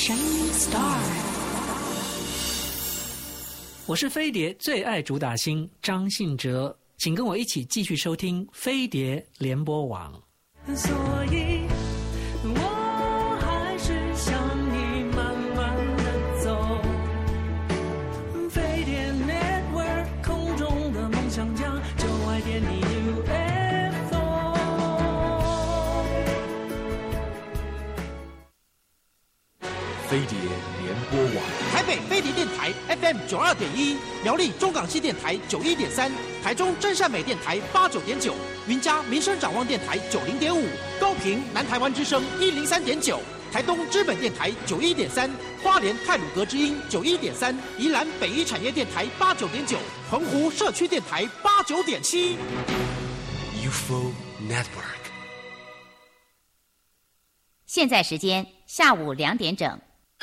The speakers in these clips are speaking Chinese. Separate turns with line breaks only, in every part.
Shining Star。
我是飞碟最爱主打星张信哲，请跟我一起继续收听飞碟联播网。
所以我还是想你慢慢的走，飞碟 Network 空中的梦想家，就爱点你 UFO。
飞碟联播网，
台北飞碟电台 FM 92.1，苗栗中港系电台91.3，台中真善美电台89.9，云嘉民生展望电台90.5，高屏南台湾之声103.9，台东知本电台91.3，花莲太鲁阁之音91.3，宜兰北一产业电台89.9，澎湖社区电台89.7。
UFO Network。
现在时间下午2点整。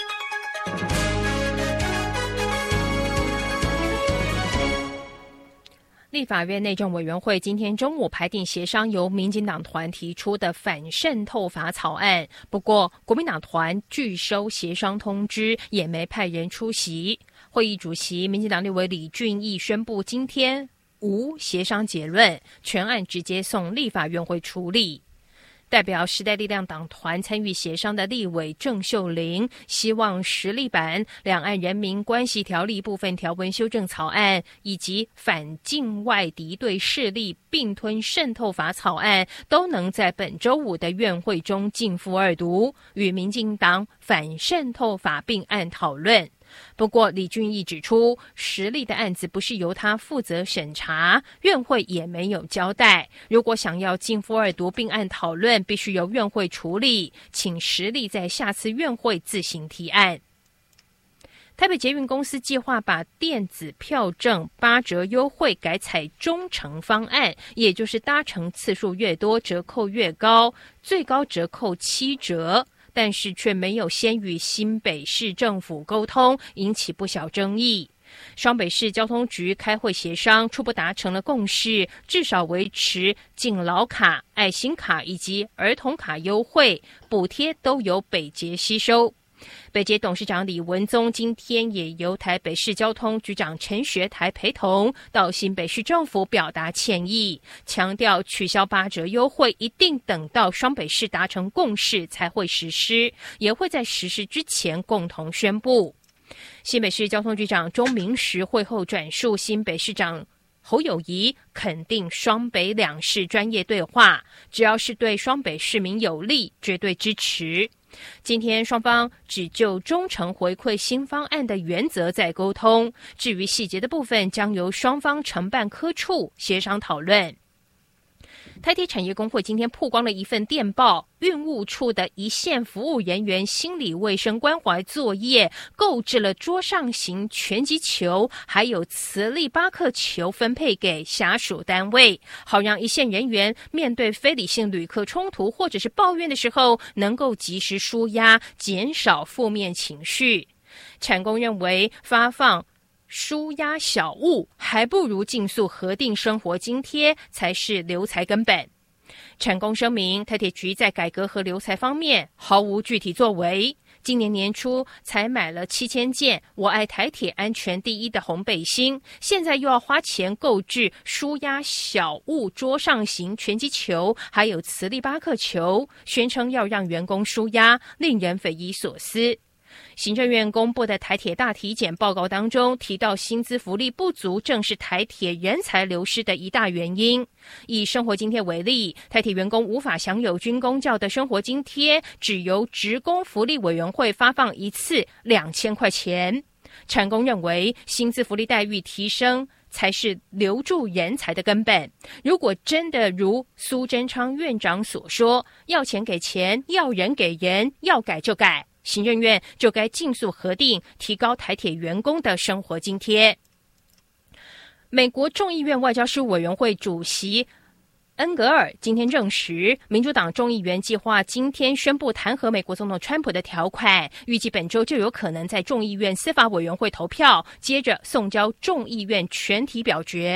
立法院内政委员会今天中午排定协商由民进党团提出的反渗透法草案，不过国民党团拒收协商通知，也没派人出席。会议主席民进党立委李俊毅宣布今天无协商结论，全案直接送立法院会处理。代表时代力量党团参与协商的立委郑秀玲希望实力版两岸人民关系条例部分条文修正草案以及反境外敌对势力并吞渗透法草案都能在本周五的院会中逕付二读，与民进党反渗透法并案讨论。不过李俊毅指出，实力的案子不是由他负责审查，院会也没有交代，如果想要逕付二读并案讨论，必须由院会处理，请实力在下次院会自行提案。台北捷运公司计划把电子票证8折优惠改采忠诚方案，也就是搭乘次数越多折扣越高，最高折扣7折，但是却没有先与新北市政府沟通，引起不小争议。双北市交通局开会协商，初步达成了共识，至少维持敬老卡、爱心卡以及儿童卡优惠，补贴都由北捷吸收。北捷董事长李文宗今天也由台北市交通局长陈学台陪同到新北市政府表达歉意，强调取消8折优惠一定等到双北市达成共识才会实施，也会在实施之前共同宣布。新北市交通局长钟明时会后转述新北市长侯友宜肯定双北两市专业对话，只要是对双北市民有利，绝对支持。今天双方只就忠诚回馈新方案的原则在沟通，至于细节的部分将由双方承办科处协商讨论。台铁产业工会今天曝光了一份电报，运务处的一线服务人员心理卫生关怀作业购置了桌上型拳击球还有磁力巴克球分配给下属单位，好让一线人员面对非理性旅客冲突或者是抱怨的时候能够及时抒压，减少负面情绪。产工认为发放舒压小物还不如尽速核定生活津贴才是留才根本。产工声明，台铁局在改革和留才方面毫无具体作为，今年年初才买了7000件我爱台铁安全第一的红背心，现在又要花钱购置舒压小物桌上型拳击球还有磁力巴克球，宣称要让员工舒压，令人匪夷所思。行政院公布的台铁大体检报告当中提到，薪资福利不足正是台铁人才流失的一大原因。以生活津贴为例，台铁员工无法享有军公教的生活津贴，只由职工福利委员会发放一次2000块钱。产工认为，薪资福利待遇提升才是留住人才的根本。如果真的如苏贞昌院长所说，要钱给钱，要人给人，要改就改，行政院就该尽速核定，提高台铁员工的生活津贴。美国众议院外交事务委员会主席恩格尔今天证实，民主党众议员计划今天宣布弹劾美国总统川普的条款，预计本周就有可能在众议院司法委员会投票，接着送交众议院全体表决。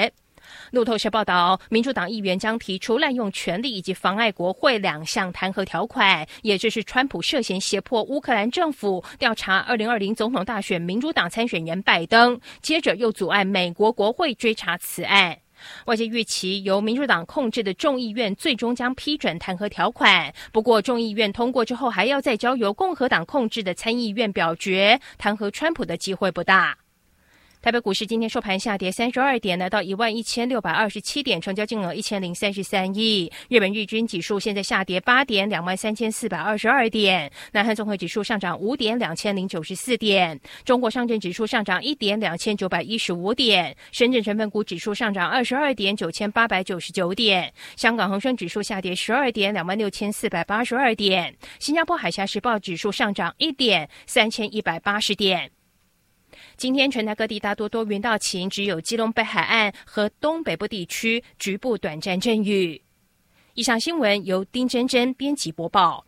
路透社报道，民主党议员将提出滥用权力以及妨碍国会2项弹劾条款，也就是川普涉嫌胁迫乌克兰政府调查2020总统大选民主党参选人拜登，接着又阻碍美国国会追查此案。外界预期由民主党控制的众议院最终将批准弹劾条款，不过众议院通过之后还要再交由共和党控制的参议院表决，弹劾川普的机会不大。台北股市今天收盘下跌32点，来到11627点，成交金额1033亿。日本日经指数现在下跌8点，23422点。南韩综合指数上涨5点，2094点。中国上证指数上涨1点，2915点。深圳成分股指数上涨22点，9899点。香港恒生指数下跌12点，26482点。新加坡海峡时报指数上涨1点，3180点。今天全台各地大多多云到晴，只有基隆北海岸和东北部地区局部短暂阵雨。以上新闻由丁真真编辑播报。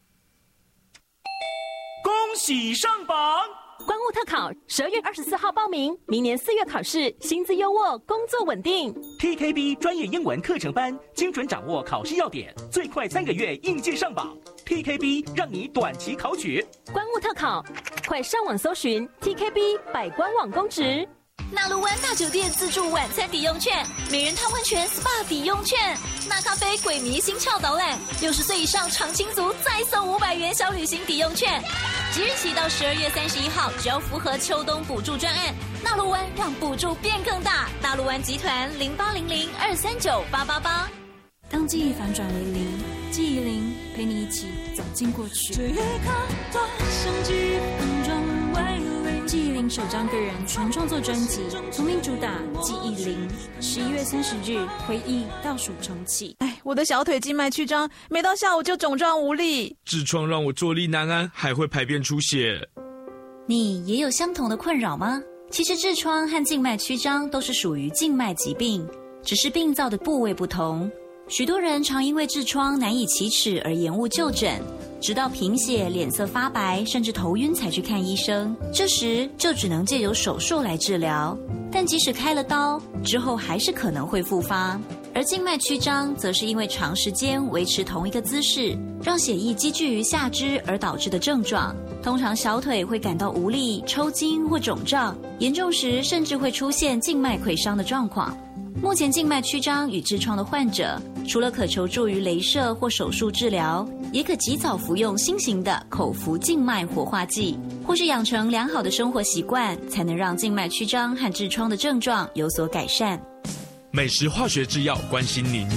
恭喜上榜！
观务特考12月24号报名，明年4月考试，薪资优渥，工作稳定。
TKB 专业英文课程班，精准掌握考试要点，最快3个月应届上榜。TKB 让你短期考取。
观务特考，快上网搜寻 TKB 百官网公职。
纳卢湾大酒店自助晚餐抵用券，美人汤温泉 SPA 抵用券，纳咖啡鬼迷心窍导览，60岁以上常青族再送500元小旅行抵用券。即日起到12月31号，只要符合秋冬补助专案，纳卢湾让补助变更大。纳卢湾集团0800-239-888。
当记忆反转为零，记忆零陪你一起走进过去。这一刻多像几分钟为零。记忆零首张个人全创作专辑，同名主打《记忆零》，11月30日回忆倒数重启。
哎，我的小腿静脉曲张，每到下午就肿胀无力。
痔疮让我坐立难安，还会排便出血。
你也有相同的困扰吗？其实痔疮和静脉曲张都是属于静脉疾病，只是病灶的部位不同。许多人常因为痔疮难以启齿而延误就诊，直到贫血、脸色发白，甚至头晕才去看医生。这时就只能借由手术来治疗，但即使开了刀，之后还是可能会复发。而静脉曲张则是因为长时间维持同一个姿势，让血液积聚于下肢而导致的症状。通常小腿会感到无力、抽筋或肿胀，严重时甚至会出现静脉溃伤的状况。目前静脉曲张与痔疮的患者，除了可求助于雷射或手术治疗，也可及早服用新型的口服静脉活化剂，或是养成良好的生活习惯，才能让静脉曲张和痔疮的症状有所改善。
美食化学制药关心您。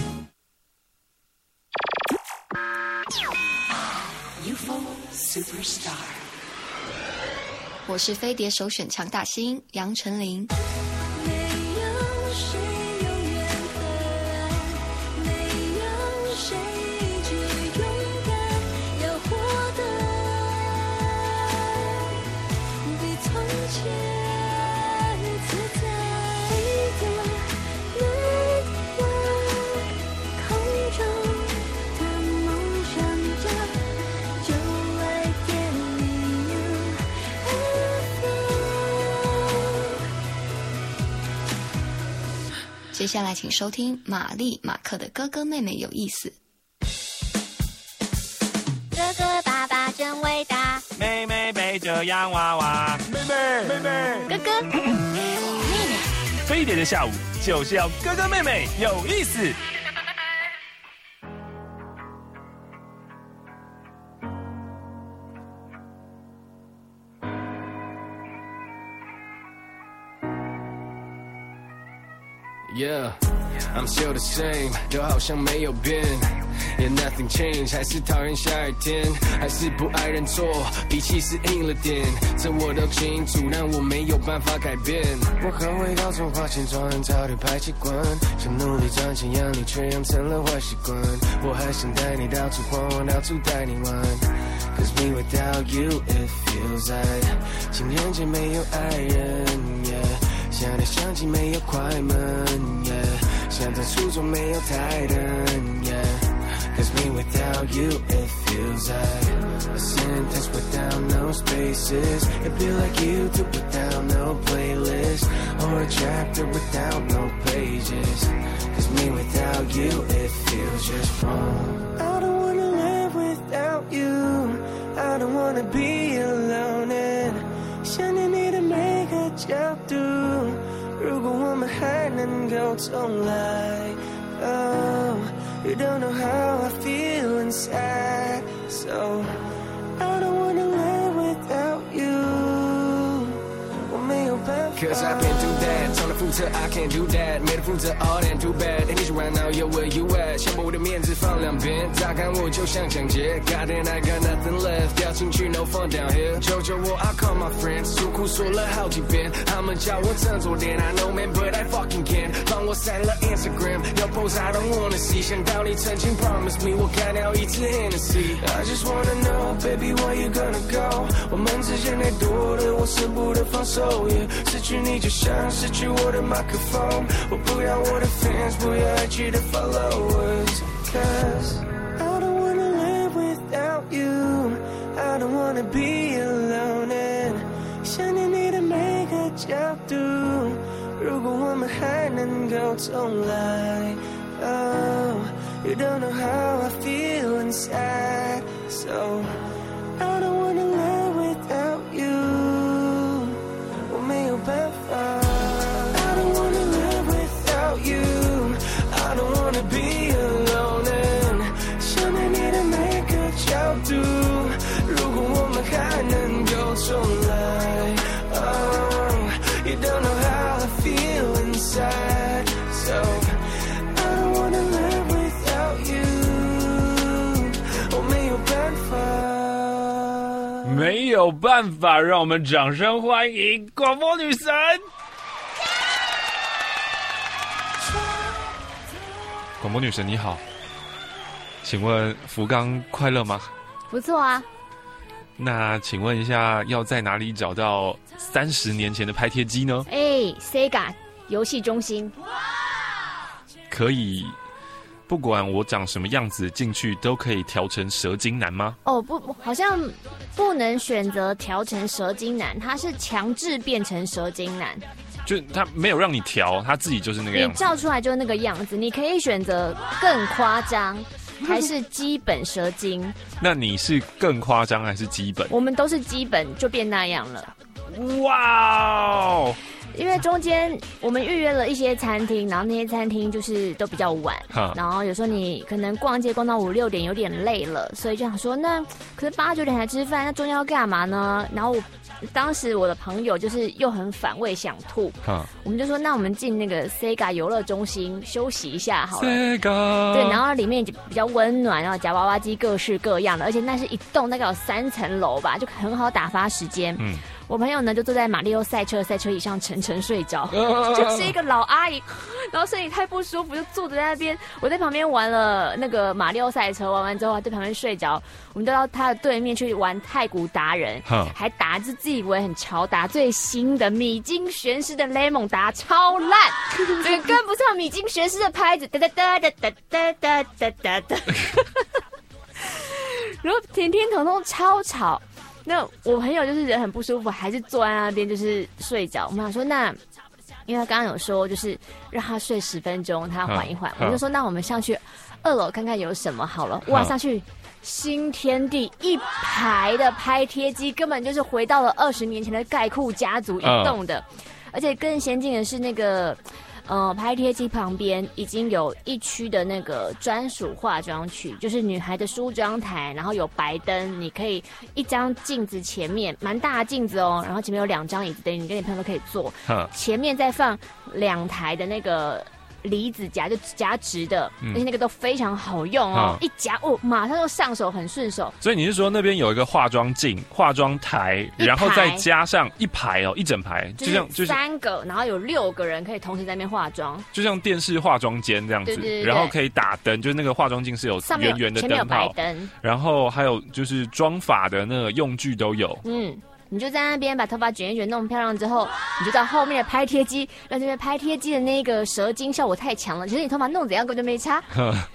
UFO Superstar，
我是飞碟首选强大星杨丞琳。接下来请收听玛丽马克的哥哥妹妹有意思。
哥哥爸爸真伟大，
妹妹背着洋娃娃，妹妹
哥哥妹妹。
飞碟的下午就是要哥哥妹妹有意思。
Yeah, I'm still the same， 就好像没有变。Yeah, nothing changed， 还是讨厌下雨天，还是不爱认错，脾气是硬了点，这我都清楚，但我没有办法改变。我很会到处花钱装人，早点排气管，想努力赚钱养你，却养成了坏习惯。我还想带你到处晃晃，到处带你玩。Cause me without you, it feels like 情人节没有爱人 ，yeah。想来想去没有快门 ，yeah。想在初中没有台灯 ，yeah。Cause me without you, it feels like a sentence without no spaces. It'd be like YouTube without no playlist, or a chapter without no pages. Cause me without you, it feels just wrong. I don't wanna live without you, I don't wanna be alone. And 想念你的每个角度，如果我们还能够重来。Oh, you don't know how I feel inside, so I don't wanna live without you. 我没有办法 Cause I've been through that 从来负责 I can't do that 没得负责 all that too bad And it's right now, yo, where you at 想把我的面子放两边乍看我就像抢劫 God and I got nothing left 掉进去 no fun down here 求求我 I call my friends 诉苦说了好几遍他们叫我振作点 I know man but I fucking can't 帮我删了 Instagram 要 post I don't wanna see 想到你曾经 promise me 我干掉一次 Hennessy I just wanna know baby where you gonna go 我们之间太多的我舍不得放手 yeah 失去你就像失去我的麦克风我不要我的 fans 不要爱去的 followers Cause I don't wanna live without you I don't wanna be alone And 想念你的每个角度如果我们还能够重来 Oh, you don't know how I feel inside So I don't wanna live without you没有办法 I don't wanna live without you I don't wanna be alone And 想念你的每个角度如果我们还能够重来 Oh, you don't know how I feel inside So I don't wanna live without you 我没有办法
没有办法，让我们掌声欢迎广播女神。广播女神你好，请问福冈快乐吗？
不错啊。
那请问一下，要在哪里找到30年前的拍贴机呢
？Sega 游戏中心。
可以。不管我长什么样子进去都可以调成蛇精男吗？
哦不，好像不能选择调成蛇精男，他是强制变成蛇精男。
就他没有让你调，他自己就是那个样子。
你照出来就是那个样子，你可以选择更夸张，还是基本蛇精。
那你是更夸张还是基本？
我们都是基本就变那样了。
哇哦！
因为中间我们预约了一些餐厅，然后那些餐厅就是都比较晚，然后有时候你可能逛街逛到5、6点有点累了，所以就想说那可是8、9点才吃饭，那中间要干嘛呢？然后当时我的朋友就是又很反胃想吐，我们就说那我们进那个 Sega 游乐中心休息一下好了。
Sega
对，然后里面比较温暖，然后夹娃娃机各式各样的，而且那是一栋大概有3层楼吧，就很好打发时间。我朋友呢就坐在马里奥赛车椅上沉睡着，就是一个老阿姨，然后身体太不舒服，就坐着在那边。我在旁边玩了那个马里奥赛车，玩完之后还在旁边睡着。我们就到他的对面去玩太古达人，还打着自以为很潮，打最新的米津玄师的 Lemon 打超烂，这个跟不上米津玄师的拍子，哒哒哒哒哒哒哒哒哒哒，然后天天彤彤超吵。那我朋友就是人很不舒服，还是坐在那边就是睡着。我们想说那，因为他刚刚有说就是让他睡10分钟，他缓一缓。我就说那我们上去2楼看看有什么好了。哇，上去新天地一排的拍贴机，根本就是回到了20年前的盖库家族一栋的，而且更先进的是那个。拍贴机旁边已经有一区的那个专属化妆区，就是女孩的梳妆台，然后有白灯，你可以一张镜子前面蛮大的镜子哦，然后前面有2张椅子，等于你跟你朋友都可以坐，前面再放2台的那个离子夹，就夹直的，而且那个都非常好用哦，一夹马上就上手，很顺手。
所以你是说那边有一个化妆镜、化妆台，然后再加上一排一整排，就像
3个，然后有6个人可以同时在那边化妆，
就像电视化妆间这样子，对，然后可以打灯，就是那个化妆镜是有圆圆的灯泡，然后还有就是妆发的那个用具都有，
你就在那边把头发卷一卷弄漂亮之后，你就到后面的拍贴机，让这边拍贴机的那个蛇精效果太强了，其实你头发弄怎样根本就没差。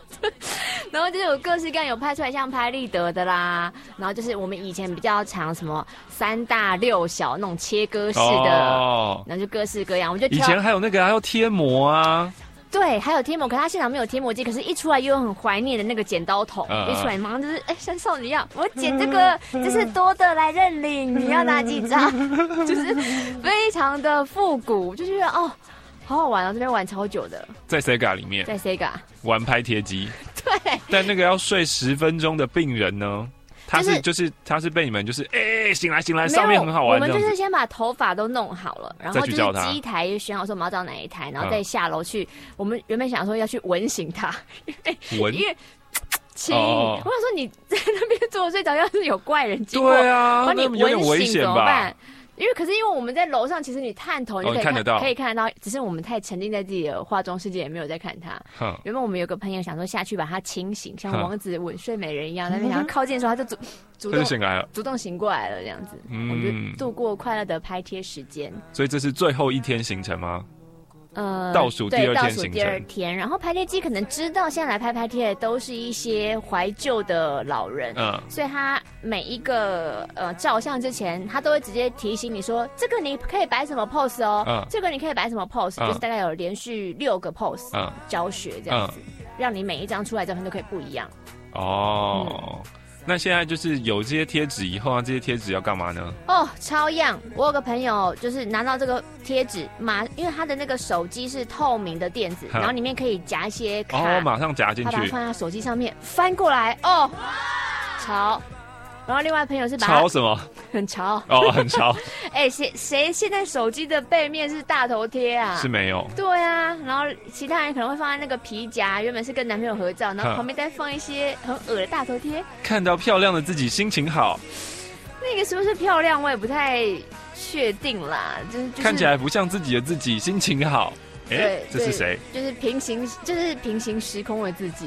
然后就是有各式各样有拍出来，像拍立得的啦，然后就是我们以前比较常什么3大6小那种切割式的，然后就各式各样。我就
以前还有那个还要贴膜啊。
对，还有贴膜，可是他现场没有贴膜机，可是一出来又有很怀念的那个剪刀筒，一出来马上就是像少女一样，我剪这个就是多的来认领，你要哪几张？就是非常的复古，就觉得哦，好好玩哦，这边玩超久的，
在 Sega 里面，
在 Sega
玩拍贴机，
对，
但那个要睡10分钟的病人呢？他是被你们就是醒来，上面很好玩。
我们就是先把头发都弄好了，然后就是机台选好说我们要找哪一台，然后再下楼去。我们原本想说要去闻醒他，因为亲，我想说你在那边坐睡着，要是有怪人经过，
对啊，
把你闻醒怎么办？因为我们在楼上，其实你探头你就可以看得到，只是我们太沉浸在自己的化妆世界，也没有在看他。原本我们有个朋友想说下去把他清醒，像王子吻睡美人一样，那边想要靠近的时候，他就主动醒过来了，这样子，我们就度过快乐的拍贴时间。
所以这是最后一天行程吗？倒数第2天行程。
第2天，然后拍贴机可能知道现在来拍贴的都是一些怀旧的老人，所以他每一个照相之前，他都会直接提醒你说，这个你可以摆什么 pose 哦，这个你可以摆什么 pose，就是大概有连续6个 pose 教学这样子，让你每一张出来照片都可以不一样。
那现在就是有这些贴纸以后啊，这些贴纸要干嘛呢？
超样！我有个朋友就是拿到这个贴纸，因为他的那个手机是透明的垫子，然后里面可以夹一些卡，
马上夹进去，
他把它放在手机上面，翻过来，潮。然后另外朋友是把
潮什么？
很潮
很潮。
谁现在手机的背面是大头贴啊？
是没有。
对啊，然后其他人可能会放在那个皮夹，原本是跟男朋友合照，然后旁边再放一些很恶的大头贴。
看到漂亮的自己心情好。
那个是不是漂亮我也不太确定啦，就是
看起来不像自己的自己心情好。这是谁？
就是平行时空的自己。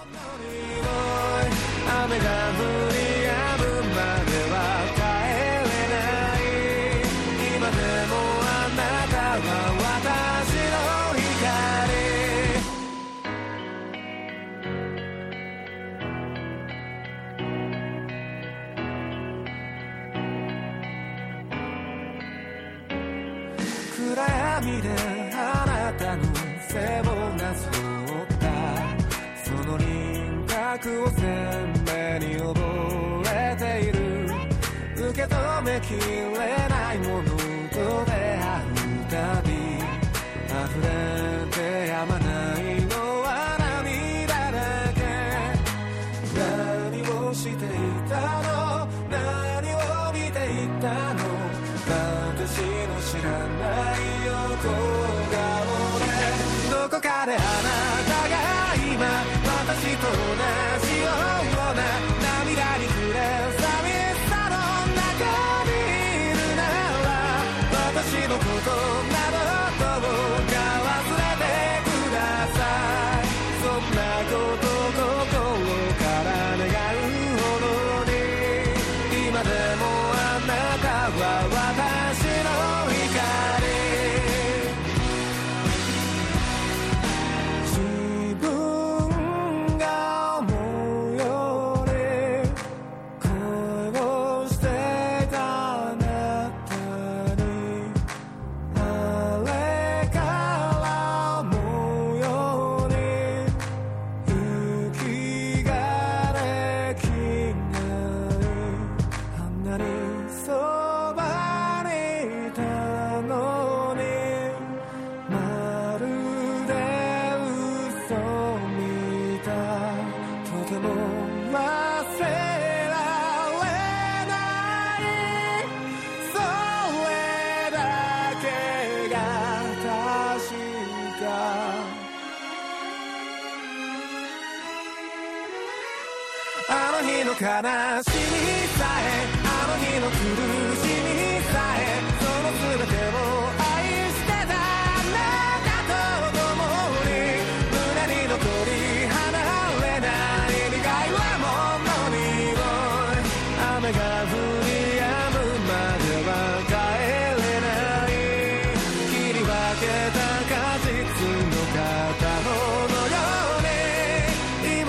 暗闇であなたの背骨がそったその輪郭を鮮明に覚えている受け止めきれないものと出会うたび溢れてやまないのは涙だけ何をしていたの何を見ていたの私の知らない横顔でどこかであなたが今私と同じような涙に暮れ寂しさの中にいるなら私のことなどどうか忘れてくださいそんなこと心から願うほどに今でもあなたは私の光自分が思うより恋をしていたあなたにあれから思うように息ができないあんなにそばにいたのにまるで嘘みたいとても忘れられないそれだけが確かあの日の悲しみさえあの日の苦しみさえその全てを愛してたあなたと共に胸に残り離れない苦いはものに雨が降り止むまでは帰れない切り分けた果実の片方のように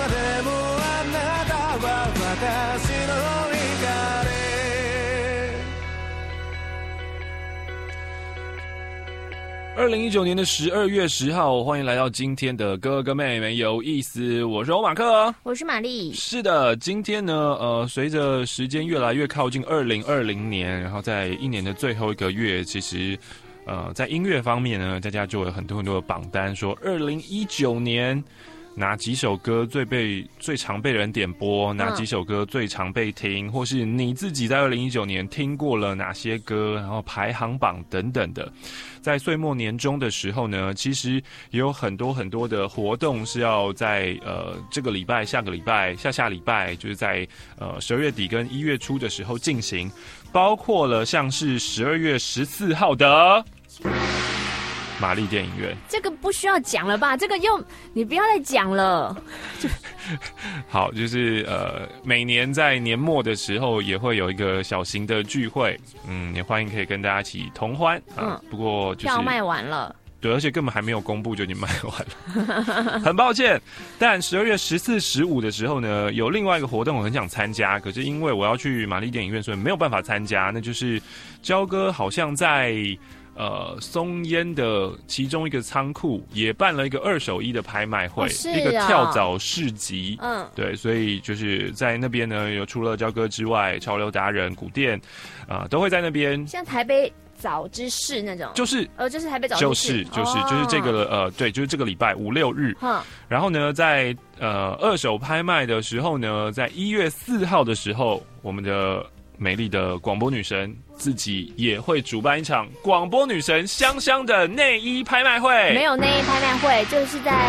2019年的12月10号，欢迎来到今天的哥哥妹妹有意思。我是欧马克，
我是玛丽。是
的，今天呢，随着时间越来越靠近2020年，然后在一年的最后一个月，其实，在音乐方面呢，大家就有很多的榜单，说2019年哪几首歌最常被人点播，哪几首歌最常被听，或是你自己在2019年听过了哪些歌，然后排行榜等等的。在岁末年终的时候呢，其实也有很多的活动是要在这个礼拜、下个礼拜、下礼拜，就是在12月底跟1月初的时候进行，包括了像是12月14号的玛丽电影院。
这个不需要讲了吧？这个你不要再讲了。
好，就是每年在年末的时候也会有一个小型的聚会，也欢迎可以跟大家一起同欢啊。不过就是
票卖完了。
对，而且根本还没有公布就已经卖完了，很抱歉。但12月14、15的时候呢，有另外一个活动我很想参加，可是因为我要去玛丽电影院，所以没有办法参加。那就是焦哥好像在松烟的其中一个仓库也办了一个2手1的拍卖会，一个跳蚤市集。对，所以就是在那边呢，有除了焦哥之外，潮流达人、古店都会在那边。
像台北早之市那种，就是台北早之市，
就是这个对，就是这个礼拜5、6日。然后呢，在2手拍卖的时候呢，在1月4号的时候，我们的美丽的广播女神自己也会主办一场广播女神香香的内衣拍卖会。
没有内衣拍卖会，就是在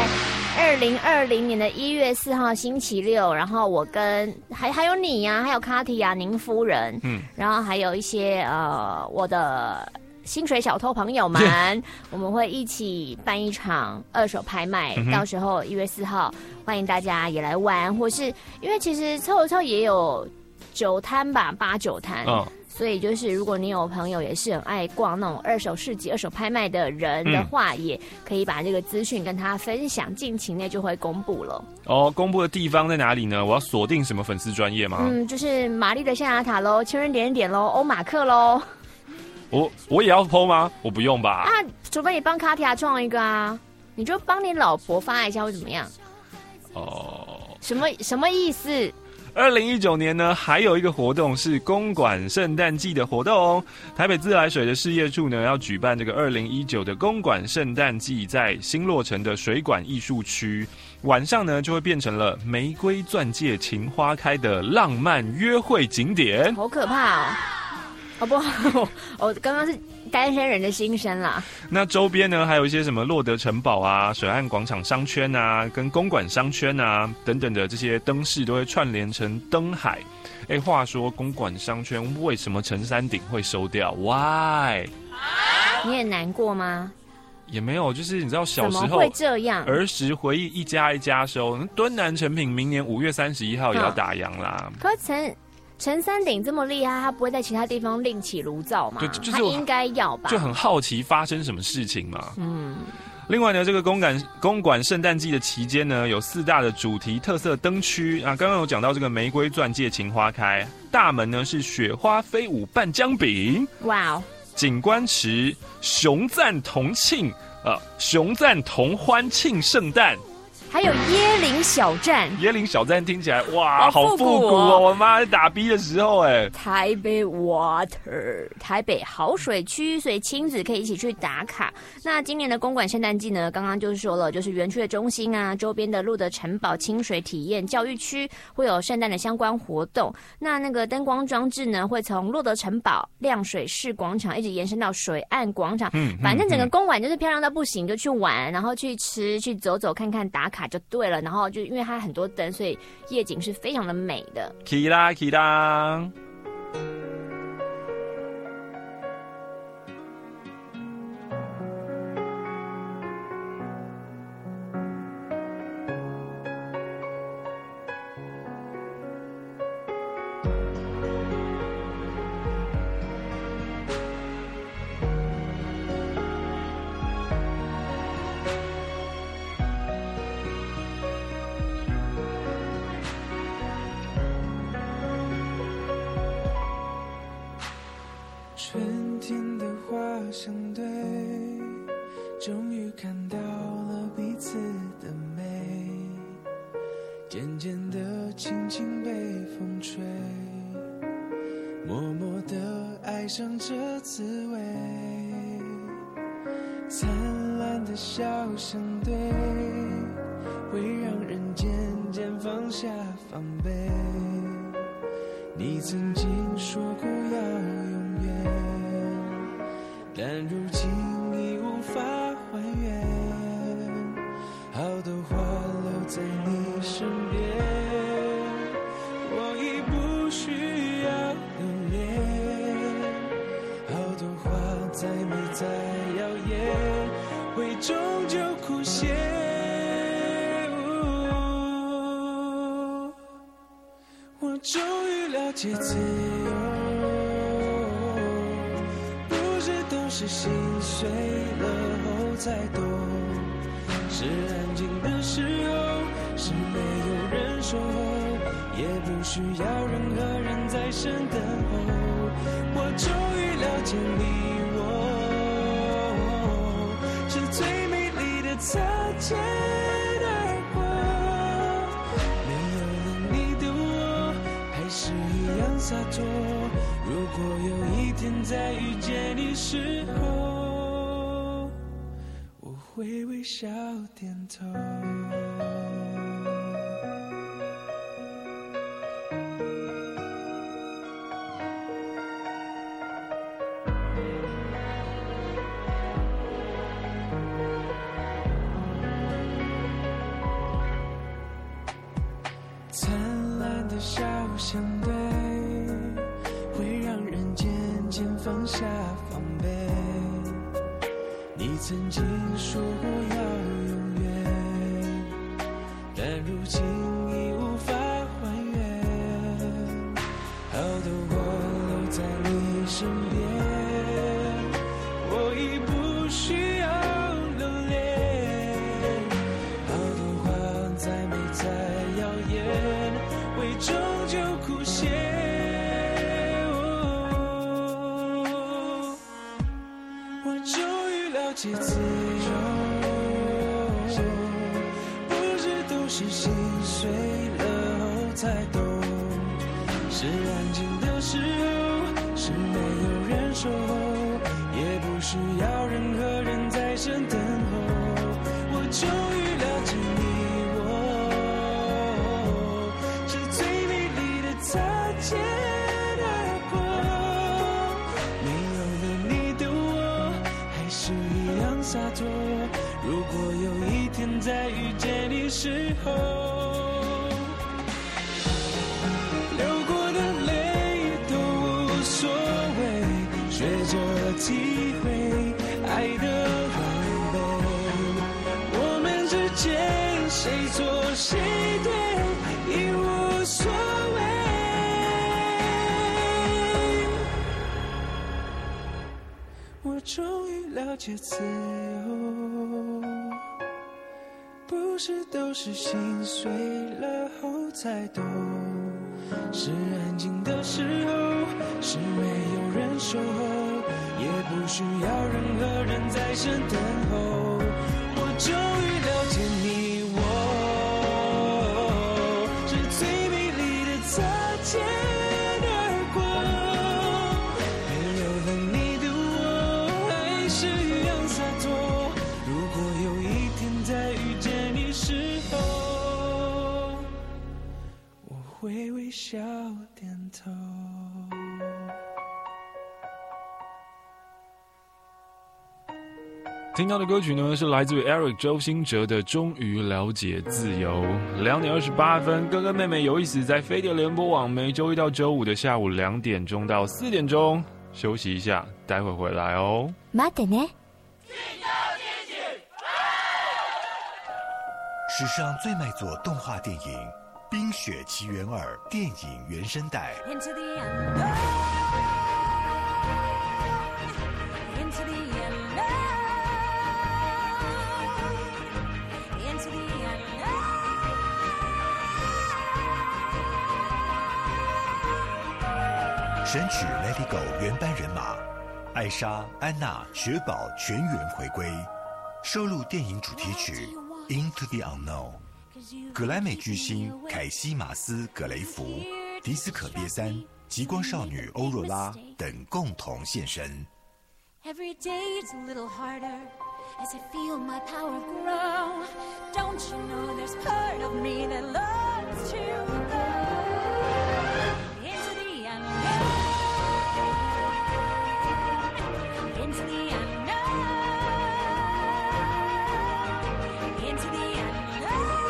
2020年的1月4号星期六，然后我跟还有你呀，还有卡提亚宁夫人，然后还有一些我的薪水小偷朋友们，我们会一起办一场2手拍卖，到时候1月4号欢迎大家也来玩，或是因为其实凑也有9摊吧，8、9摊。所以就是如果你有朋友也是很爱逛那种2手市集、2手拍卖的人的话，也可以把这个资讯跟他分享，近期内就会公布了。
公布的地方在哪里呢？我要锁定什么粉丝专页吗？
就是玛丽的象牙塔咯，情人点咯，欧马克咯。
我也要 po 吗？我不用吧。
除非你帮卡提亚创一个啊，你就帮你老婆发一下会怎么样？什么意思
？2019年呢，还有一个活动是公馆圣诞季的活动哦。台北自来水的事业处呢，要举办这个2019的公馆圣诞季，在新落成的水馆艺术区，晚上呢就会变成了玫瑰钻戒情花开的浪漫约会景点。
好可怕哦！不好，我刚刚是单身人的心声啦。
那周边呢，还有一些什么洛德城堡啊、水岸广场商圈啊、跟公馆商圈啊等等的这些灯饰，都会串联成灯海。话说公馆商圈为什么陈山顶会收掉 ？Why？
你也难过吗？
也没有，就是你知道小时候
怎么会这样？
儿时回忆一家一家收。敦南成品明年5月31号也要打烊啦。
可陈山顶这么厉害，他不会在其他地方另起炉灶吗？就是他应该要吧？
就很好奇发生什么事情嘛。另外呢，这个公馆圣诞季的期间呢，有4大的主题特色灯区啊。刚刚有讲到这个玫瑰钻戒情花开，大门呢是雪花飞舞拌姜饼，哇哦！景观池熊赞同欢庆圣诞。
还有椰林小站，
椰林小站听起来哇，好复古哦！我妈在打 B 的时候，
台北 Water， 台北好水区，所以亲子可以一起去打卡。那今年的公馆圣诞季呢，刚刚就是说了，就是园区的中心啊，周边的鹿德城堡清水体验教育区会有圣诞的相关活动。那个灯光装置呢，会从鹿德城堡、亮水市广场一直延伸到水岸广场。反正整个公馆就是漂亮到不行，就去玩，然后去吃、去走走看看、打卡就对了。然后就因为它很多灯，所以夜景是非常的美的。
起啦起啦！
春天的花香对终于看到了彼此的美，渐渐的轻轻被风吹，默默的爱上这滋味，灿烂的笑声对，会让人渐渐放下防备。你曾经说过要永远，但如今已无法还原，好多话留在你身边，我已不需要留恋，好多话再美再耀眼，会终究枯谢。我终于了解自由，不是都是心碎了后才懂，是安静的时候，是没有人守候，也不需要任何人在身等候。我终于了解你我，是最美丽的擦肩而过，没有了你的我还是一样洒脱，如果有一天再遇见你时候，我会微笑点头。灿烂的笑相对，会让人渐渐放下防备。你曾经说过要永远，但如今已无法还原，好多话留在你身边，我已不需要留恋，好多话再美再耀眼，会终究枯谢。我终于了解自由，不是都是心碎了后才懂，是安静的时候，是没有人守候，也不需要任何人在身等候。我终于了解你我，是最美丽的擦肩而过，没有了你的我还是一样洒脱，如果有一天再遇见你时候，流过的泪都无所谓，学着体会爱的完美，我们之间谁错谁对已无所谓。我终于了解自由，不是都是心碎了后才懂，是安静的时候，是没有人守候，也不需要任何人在身等候。我终于了解你我，是最美丽的擦肩而过，没有了你的我还是一样洒脱，如果有一天再遇见你时候，我会微笑点头。
听到的歌曲呢，是来自于 Eric 周兴哲的《终于了解自由》。2点28分，哥哥妹妹有意思，在飞碟联播网每周一到周五的下午2点钟到4点钟休息一下，待会回来哦。
待ってね。
史上最卖座动画电影《冰雪奇缘2》电影原声带。神曲 Let It Go 原班人马，艾莎、安娜、雪宝全员回归， 收录电影主题曲《Into the Unknown》，格莱美巨星凯西·马斯·葛雷弗、迪斯可别三、极光少女欧若拉等共同现身。
Every day it's a little harder as I feel my power grow. Don't you know there's part of me that loves to go into the unknown, into the unknown, into the unknown.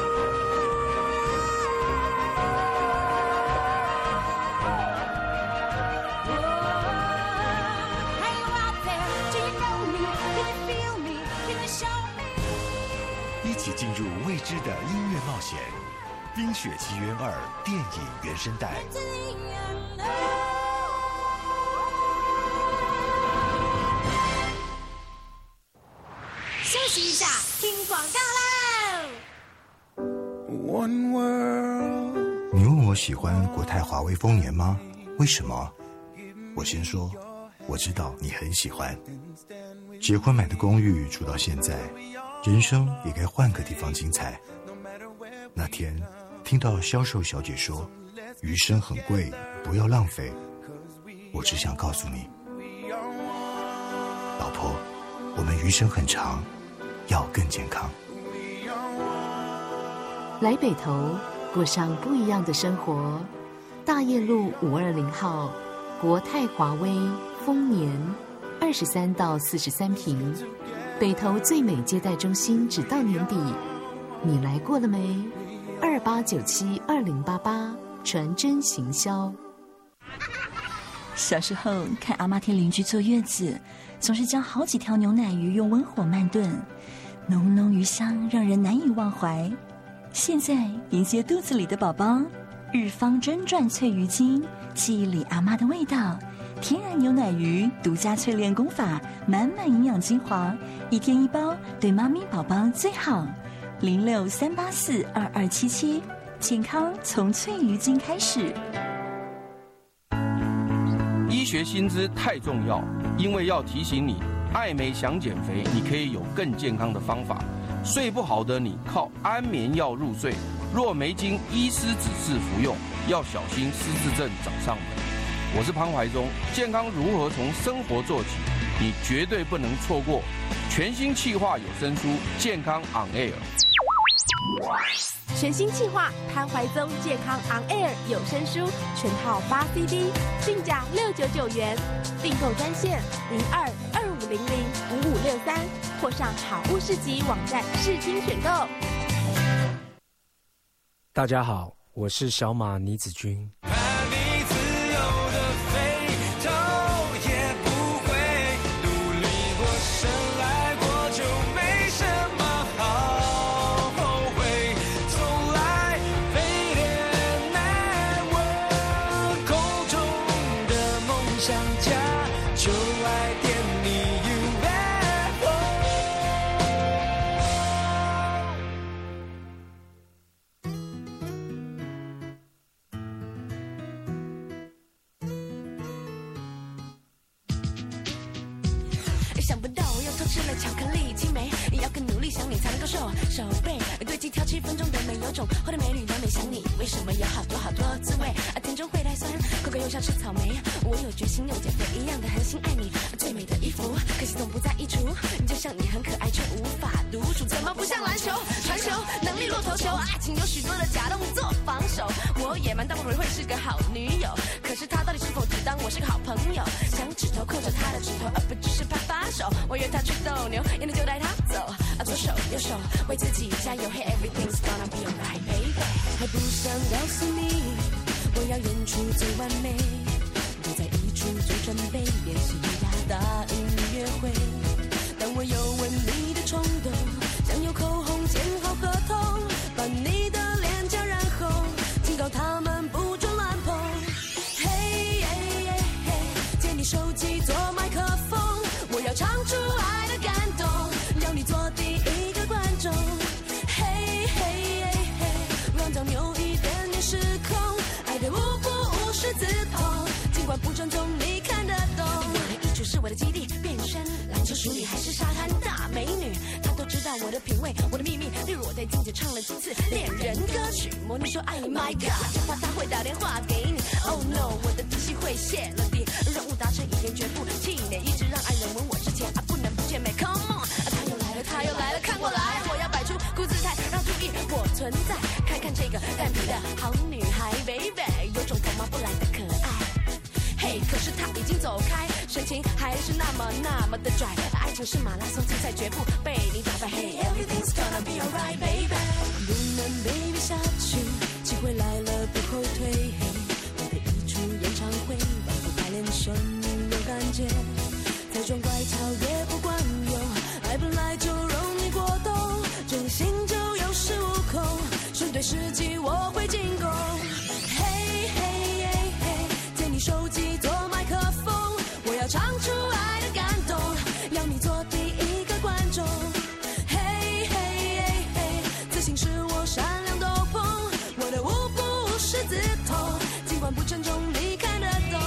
Are you out there? Do you know me? Can you feel me? Can you show me?
一起进入未知的音乐冒险，《冰雪奇缘2》电影原声带。
休息一下，听广告喽。
One world。你问我喜欢国泰华威丰年吗？为什么？我先说，我知道你很喜欢。结婚买的公寓住到现在，人生也该换个地方精彩。那天听到销售小姐说，余生很贵，不要浪费。我只想告诉你，老婆，我们余生很长，要更健康。
来北投，过上不一样的生活。大业路520号，国泰华威丰年，23到43坪，北投最美接待中心，直到年底。你来过了没？28972088，传真行销。
小时候看阿妈替邻居坐月子，总是将好几条牛奶鱼用温火慢炖，浓浓鱼香让人难以忘怀。现在迎接肚子里的宝宝，日方真传脆鱼精，记忆里阿妈的味道，天然牛奶鱼独家淬炼功法，满满营养精华，1天1包，对妈咪宝宝最好。0638422277，健康从淬鱼精开始。
医学新知太重要，因为要提醒你，艾美想减肥，你可以有更健康的方法。睡不好的你靠安眠药入睡，若没经医师指示服用，要小心失智症找上门。我是潘怀忠，健康如何从生活做起，你绝对不能错过。全新企划有声书《健康 On Air》。
全新企划潘怀宗健康 On Air 有声书全套8 CD， 定价699元，订购专线0225005563，或上好物市集网站视听选购。
大家好，我是小马倪子君。
想不到我又偷吃了巧克力青梅，要更努力想你才能够瘦手背，对镜挑7分钟的美有种，后的美女都没想你，为什么有好多好多滋味？甜中会带酸，口感又像吃草莓。我有决心又减肥一样的狠心爱你，最美的衣服可惜总不在衣橱，就像你很可爱却无法独处，怎么不像篮球传球能力落头球？爱情有许多的假动作防守，我野蛮但不会是个好女友，可是她到底是否只当我是个好朋友？想指头扣着她的指头，而不只是拍把手。我约她去斗牛，也能就带她走，左手右手为自己加油。Hey everything's gonna be alright baby， 还不想告诉你，我要演出最完美，就在一处做准备，练习答应约会。但我有吻你的冲动，将有口红剪好合同，把你的脸颊染红，警告他们不准乱碰。嘿，借你手机做麦克风，我要唱出爱的感动，要你做第一个观众。嘿，让脚扭一点点失控，爱的无不无师自通，尽管不正宗你看得懂。我的一处是我的基地，变身篮球署里还是沙滩大美女，她都
我的品味，我的秘密。例如我对静姐唱了几次恋人歌曲，模拟说爱你 ，My God， 就怕他会打电话给你。Oh no， 我的底细会泄了底，任务达成一点绝不气馁，一直让爱人吻我之前不能不见美。Come on， 他又来了，看过来，我要摆出酷姿态，让注意我存在。看看这个淡皮的好女孩 ，baby， 有种头毛不来的可爱。嘿，可是他已经走开，神情还是那么的拽。爱情是马拉松，竞赛绝不被你打败。Hey everything's gonna be alright baby， 不能 baby 下去，机会来了不后退。嘿，我的一出演唱会，反复排练声有感觉，再装乖巧也不管用，爱本来就容易过动，真心就有恃无恐，选对时机我会进攻。嘿嘿嘿，借你手机做麦克风，我要唱出爱的感动，要你做第一个观众。嘿嘿嘿，自信是我闪亮斗篷，我的舞步是字头，尽管不沉重你看得懂。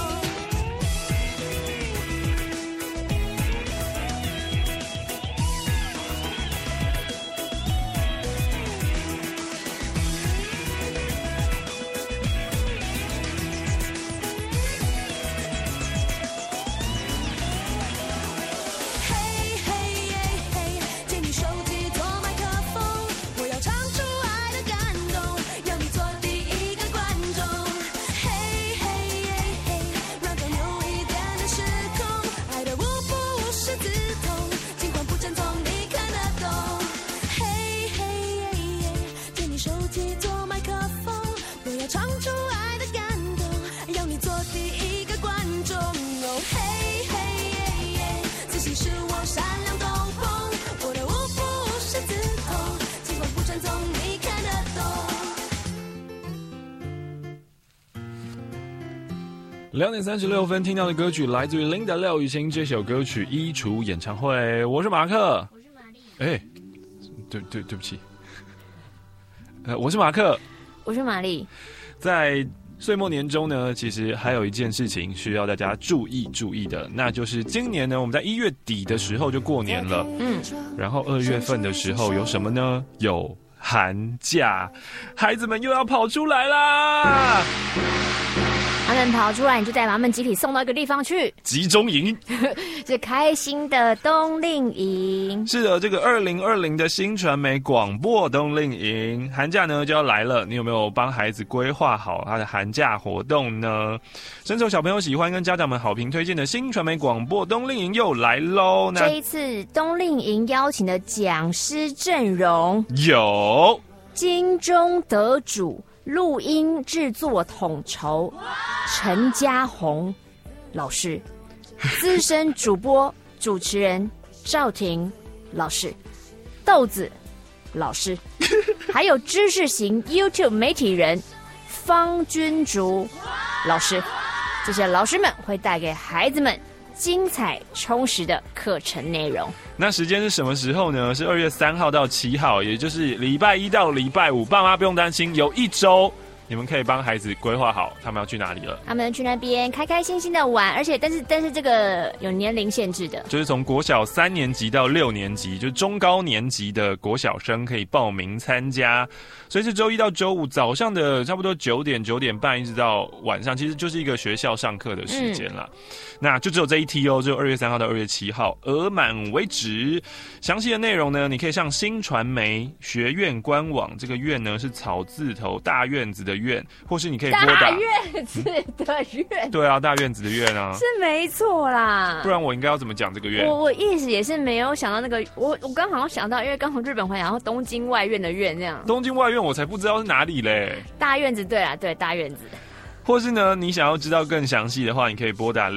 2点36分听到的歌曲来自于Linda廖雨欣，这首歌曲《衣橱》演唱会。我是马克，
我是玛丽。
对不起，我是马克，
我是玛丽。
在岁末年终呢，其实还有一件事情需要大家注意的，那就是今年呢，我们在1月底的时候就过年了，然后2月份的时候有什么呢？有寒假，孩子们又要跑出来啦。
他们跑出来，你就再把他们集体送到一个地方去，
集中营，
是开心的冬令营。
是的，这个2020的新传媒广播冬令营，寒假呢就要来了。你有没有帮孩子规划好他的寒假活动呢？深受小朋友喜欢跟家长们好评推荐的新传媒广播冬令营又来喽。
这一次冬令营邀请的讲师阵容
有
金钟得主。录音制作统筹陈嘉宏老师，资深主播主持人赵婷老师，豆子老师，还有知识型 YouTube 媒体人方君竹老师，这些老师们会带给孩子们精彩充实的课程内容。
那时间是什么时候呢？是2月3号到7号，也就是礼拜1到礼拜5，爸妈不用担心，有1周你们可以帮孩子规划好他们要去哪里了。
他们去那边开开心心的玩，而且但是这个有年龄限制的，
就是从国小3年级到6年级，就是中高年级的国小生可以报名参加。所以是周1到周5早上的差不多9点9点半一直到晚上，其实就是一个学校上课的时间啦。那就只有这一梯哦，只有2月3号到2月7号，额满为止。详细的内容呢，你可以上新传媒学院官网，这个院呢是草字头大院子的院，或是你可以拨打
大院子的院。
对啊，大院子的院啊，
是没错啦。
不然我应该要怎么讲这个院？
我一时也是没有想到那个，我刚好像想到，因为刚从日本回来，然后东京外院的院这样。
东京外院我才不知道是哪里嘞。
大院子，对啦，对，大院子。
或是呢，你想要知道更详细的话，你可以拨打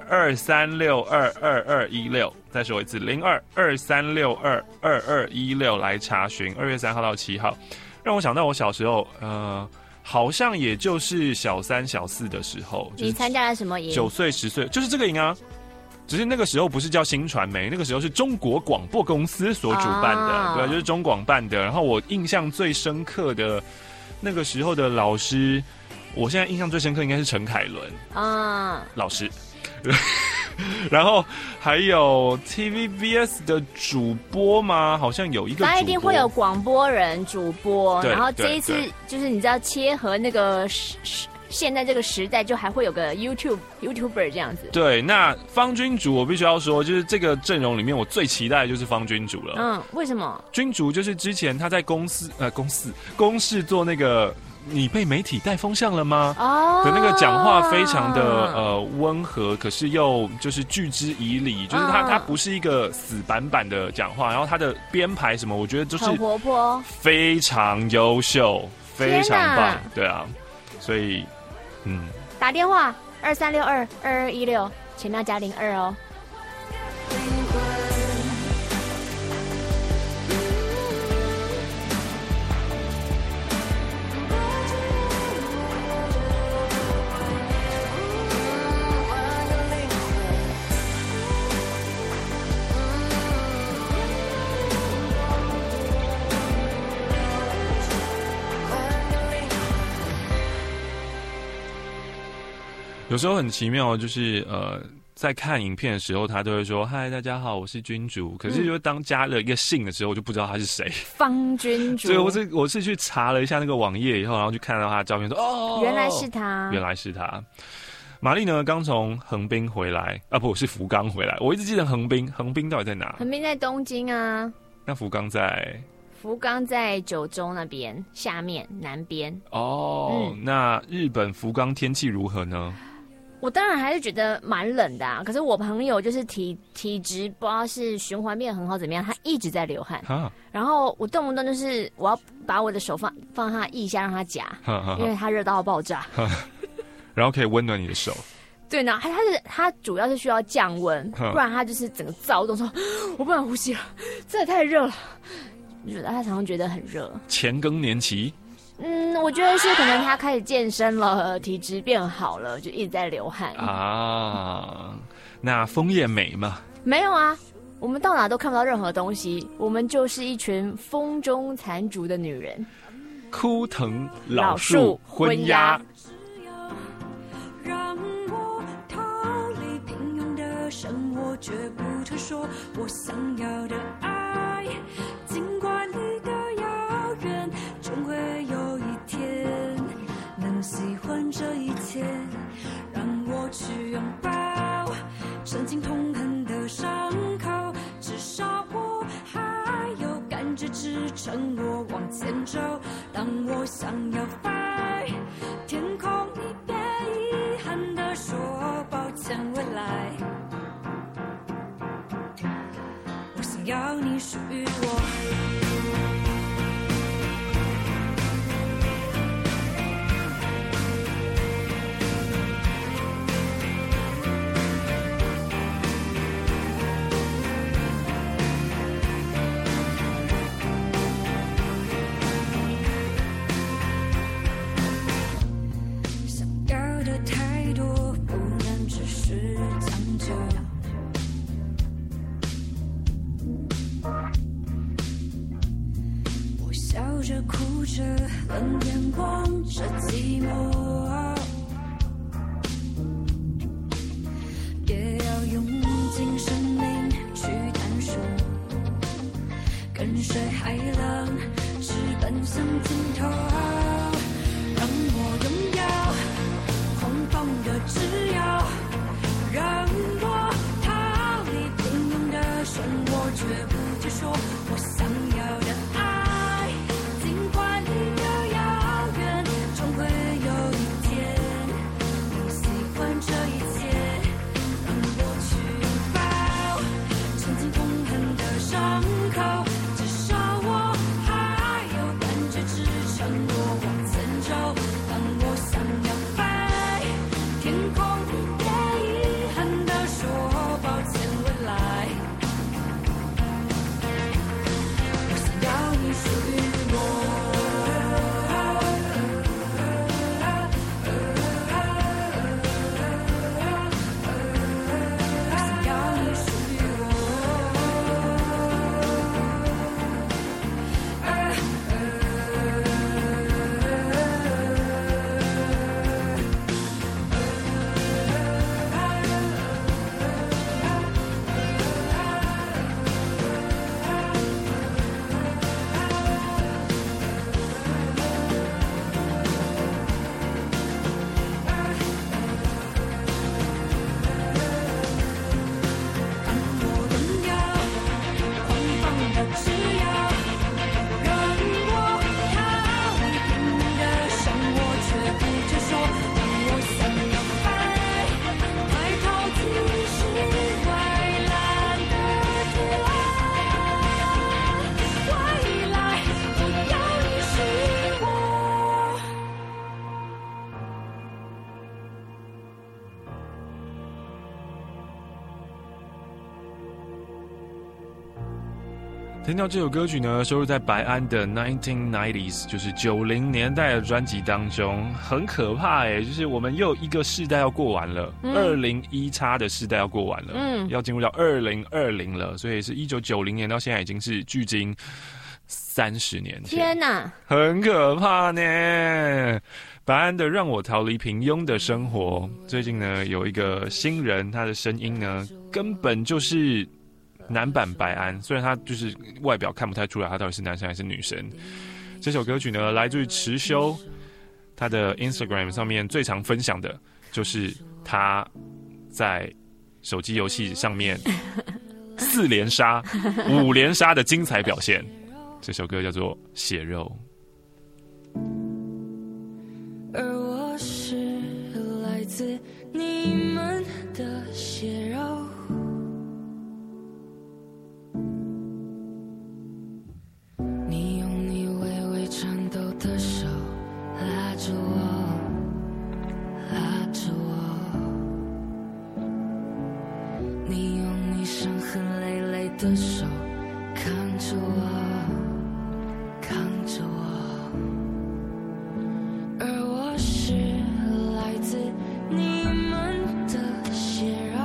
02-236-2216，再说一次02-236-2216来查询。2月3号到7号，让我想到我小时候，好像也就是小3、小4的时候，
你参加了什么营
？9岁、10岁，就是这个营啊。只是那个时候不是叫新传媒，那个时候是中国广播公司所主办的，对，就是中广办的。然后我印象最深刻的那个时候的老师，我现在印象最深刻应该是陈凯伦老师。 然后还有 TVBS 的主播吗？好像有一个主播，
他一定会有广播人主播，然后这一次就是你知道切合那个现在这个时代，就还会有个 YouTuber 这样子。对，
那方君竹我必须要说，就是这个阵容里面我最期待的就是方君竹了。
为什么？
君竹就是之前他在公视做那个。你被媒体带风向了吗？的那个讲话非常的温和，可是又就是拒之以理，就是他不是一个死板板的讲话，然后他的编排什么，我觉得就是
很活泼，
非常优秀，非常棒，对啊，所以
打电话23622216，前面要加02哦。
有时候很奇妙，就是在看影片的时候，他都会说：“嗨，大家好，我是君竹。”可是就当加了一个姓的时候，我就不知道他是谁。
方君竹。
对，我是去查了一下那个网页以后，然后就看到他的照片，说：“哦，
原来是他，
原来是他。”玛丽呢，刚从横滨回来啊，不是福冈回来。我一直记得横滨到底在哪？
横滨在东京啊。
那福冈在？
福冈在九州那边下面南边。
哦，那日本福冈天气如何呢？
我当然还是觉得蛮冷的啊，可是我朋友就是体质不知道是循环变很好怎么样，他一直在流汗，然后我动不动就是我要把我的手放他腋下让他夹，因为他热到爆炸，
然后可以温暖你的手。
对呢，他主要是需要降温，不然他就是整个躁动，说我不能呼吸了，真的太热了。他常常觉得很热。
前更年期。
我觉得是可能他开始健身了，体质变好了，就一直在流汗
啊。那枫叶美吗？
没有啊，我们到哪都看不到任何东西，我们就是一群风中残烛的女人。
枯藤老树昏鸦。
让我逃离平庸的生活，绝不退缩我想要的爱，尽管离得遥远，终会有一天能喜欢这一切。让我去拥抱曾经痛恨的伤口，至少我还有感觉支撑我往前走。当我想要飞，天空你别遗憾地说抱歉未来，我想要你属于我。哭着冷眼光着寂寞，也要用尽生命去探索，跟随海浪直奔向尽头。让我拥有狂放的自由，让我逃离平庸的生活，绝不退缩我想要的爱，尽管离得遥远，终会有一天
听到这首歌曲呢，收录在白安的 1990s， 就是90年代的专辑当中，很可怕就是我们又一个世代要过完了，2010的世代要过完了，要进入到2020了，所以是1990年到现在已经是距今30年前，
天哪，
很可怕呢。白安的《让我逃离平庸的生活》，最近呢有一个新人，他的声音呢根本就是男版白安，虽然他就是外表看不太出来他到底是男生还是女生。这首歌曲呢来自于池修，他的 Instagram 上面最常分享的就是他在手机游戏上面4连杀、5连杀的精彩表现。这首歌叫做《血肉》。
而我是来自你们的血肉，你用你微微颤抖的手拉着我，拉着我，你用你伤痕累累的手看着我，看着我。而我是来自你们的血肉，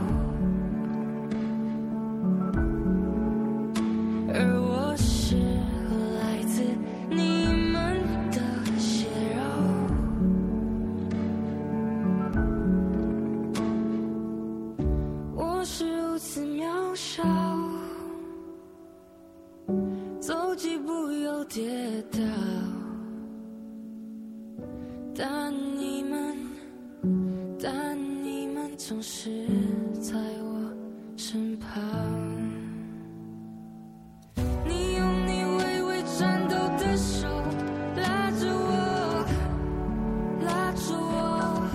而我是来自你们的血肉，我是如此渺小，走几步又跌倒，但你们总是在我身旁。你用你微微颤抖的手拉着我，拉着我，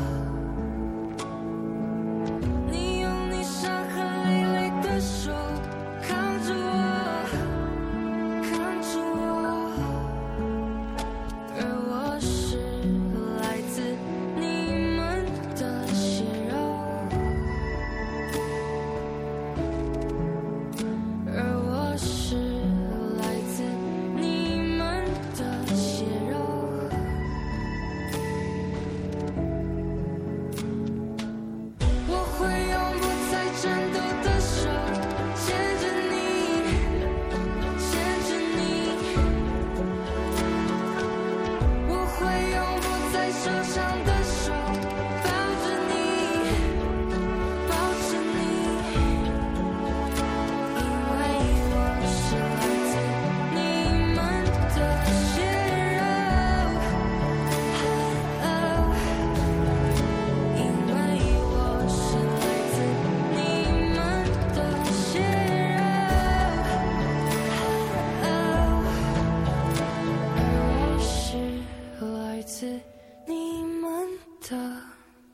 你用你伤痕累累的手看着我，看着我，而我是来自你们的血肉，而我是来自你们的血肉，我会用不再颤抖的手牵着你，牵着你，我会用不再受伤的手抱着你，抱着你，因为我是来自你们的血肉，因为我是来自你们的血肉，而我是来自你们的。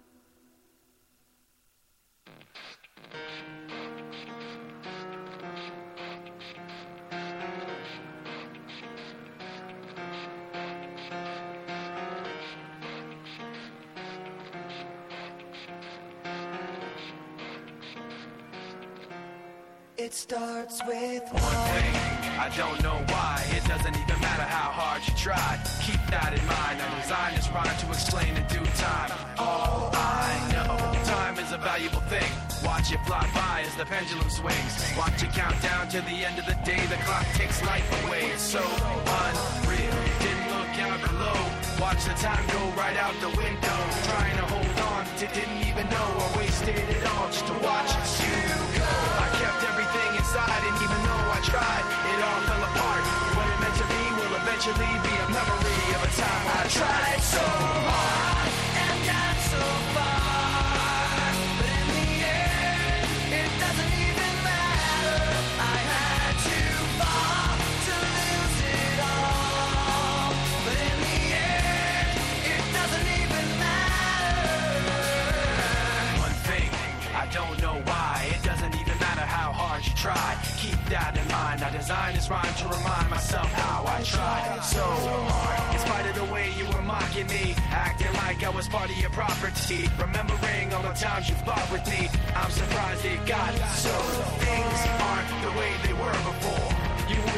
It starts with one thing. I don't know why. It doesn't even matter how hard you try. Keep that in mind. I designed this rhyme to explain in due time. All I know, time is a valuable thing. Watch it fly by as the pendulum swings. Watch it count down to the end of the day. The clock takes life away. It's so unreal. Didn't look out below. Watch the time go right out the window. Trying to hold on to didn't even know I wasted it all just to watch you go. I kept everything inside, and even though I tried, it all fell apart. What it meant to be will eventually be a memory of a time I tried so hard and got so far. But in the end, it doesn't even matter. I had to fall to lose it all. But in the end, it doesn't even matter. One thing, I don't know why. It doesn't even matter how hard you try. Keep that in mind. I designed this rhyme to remind myself how I tried so hard. In spite of the way you were mocking me, acting like I was part of your property, remembering all the times you fought with me, I'm surprised it got so. Things aren't the way they were before. You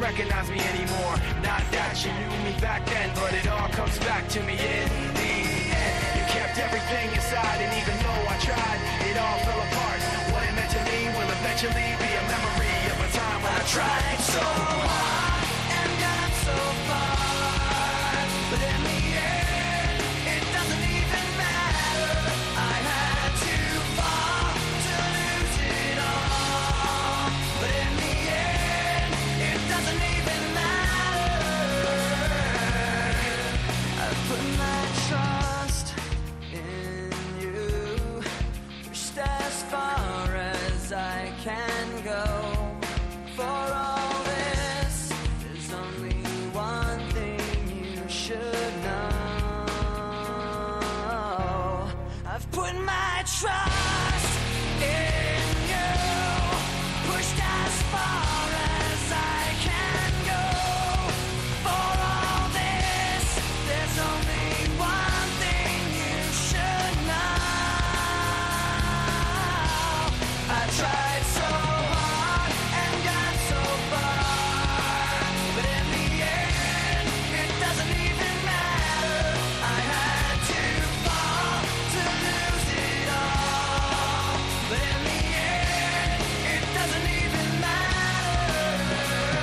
recognize me anymore. Not that you knew me back then, but it all comes back to me in the end. You kept everything inside, and even though I tried, it all fell apart. What it meant to me will eventually be a memory of a time when I tried so hard and got so far, but in the end, it doesn't even matter. I had to fall to lose it all, but in the end, it doesn't even matter. I put my trust in you, pushed as far as I can go. For all this, there's only one thing you should know. I've put my trust in you, pushed as far as I can go. For all this, there's only one thing you should know. I tried so hard and got so far, but in the end, it doesn't even matter. I had to fall to lose it all, but in the end, it doesn't even matter.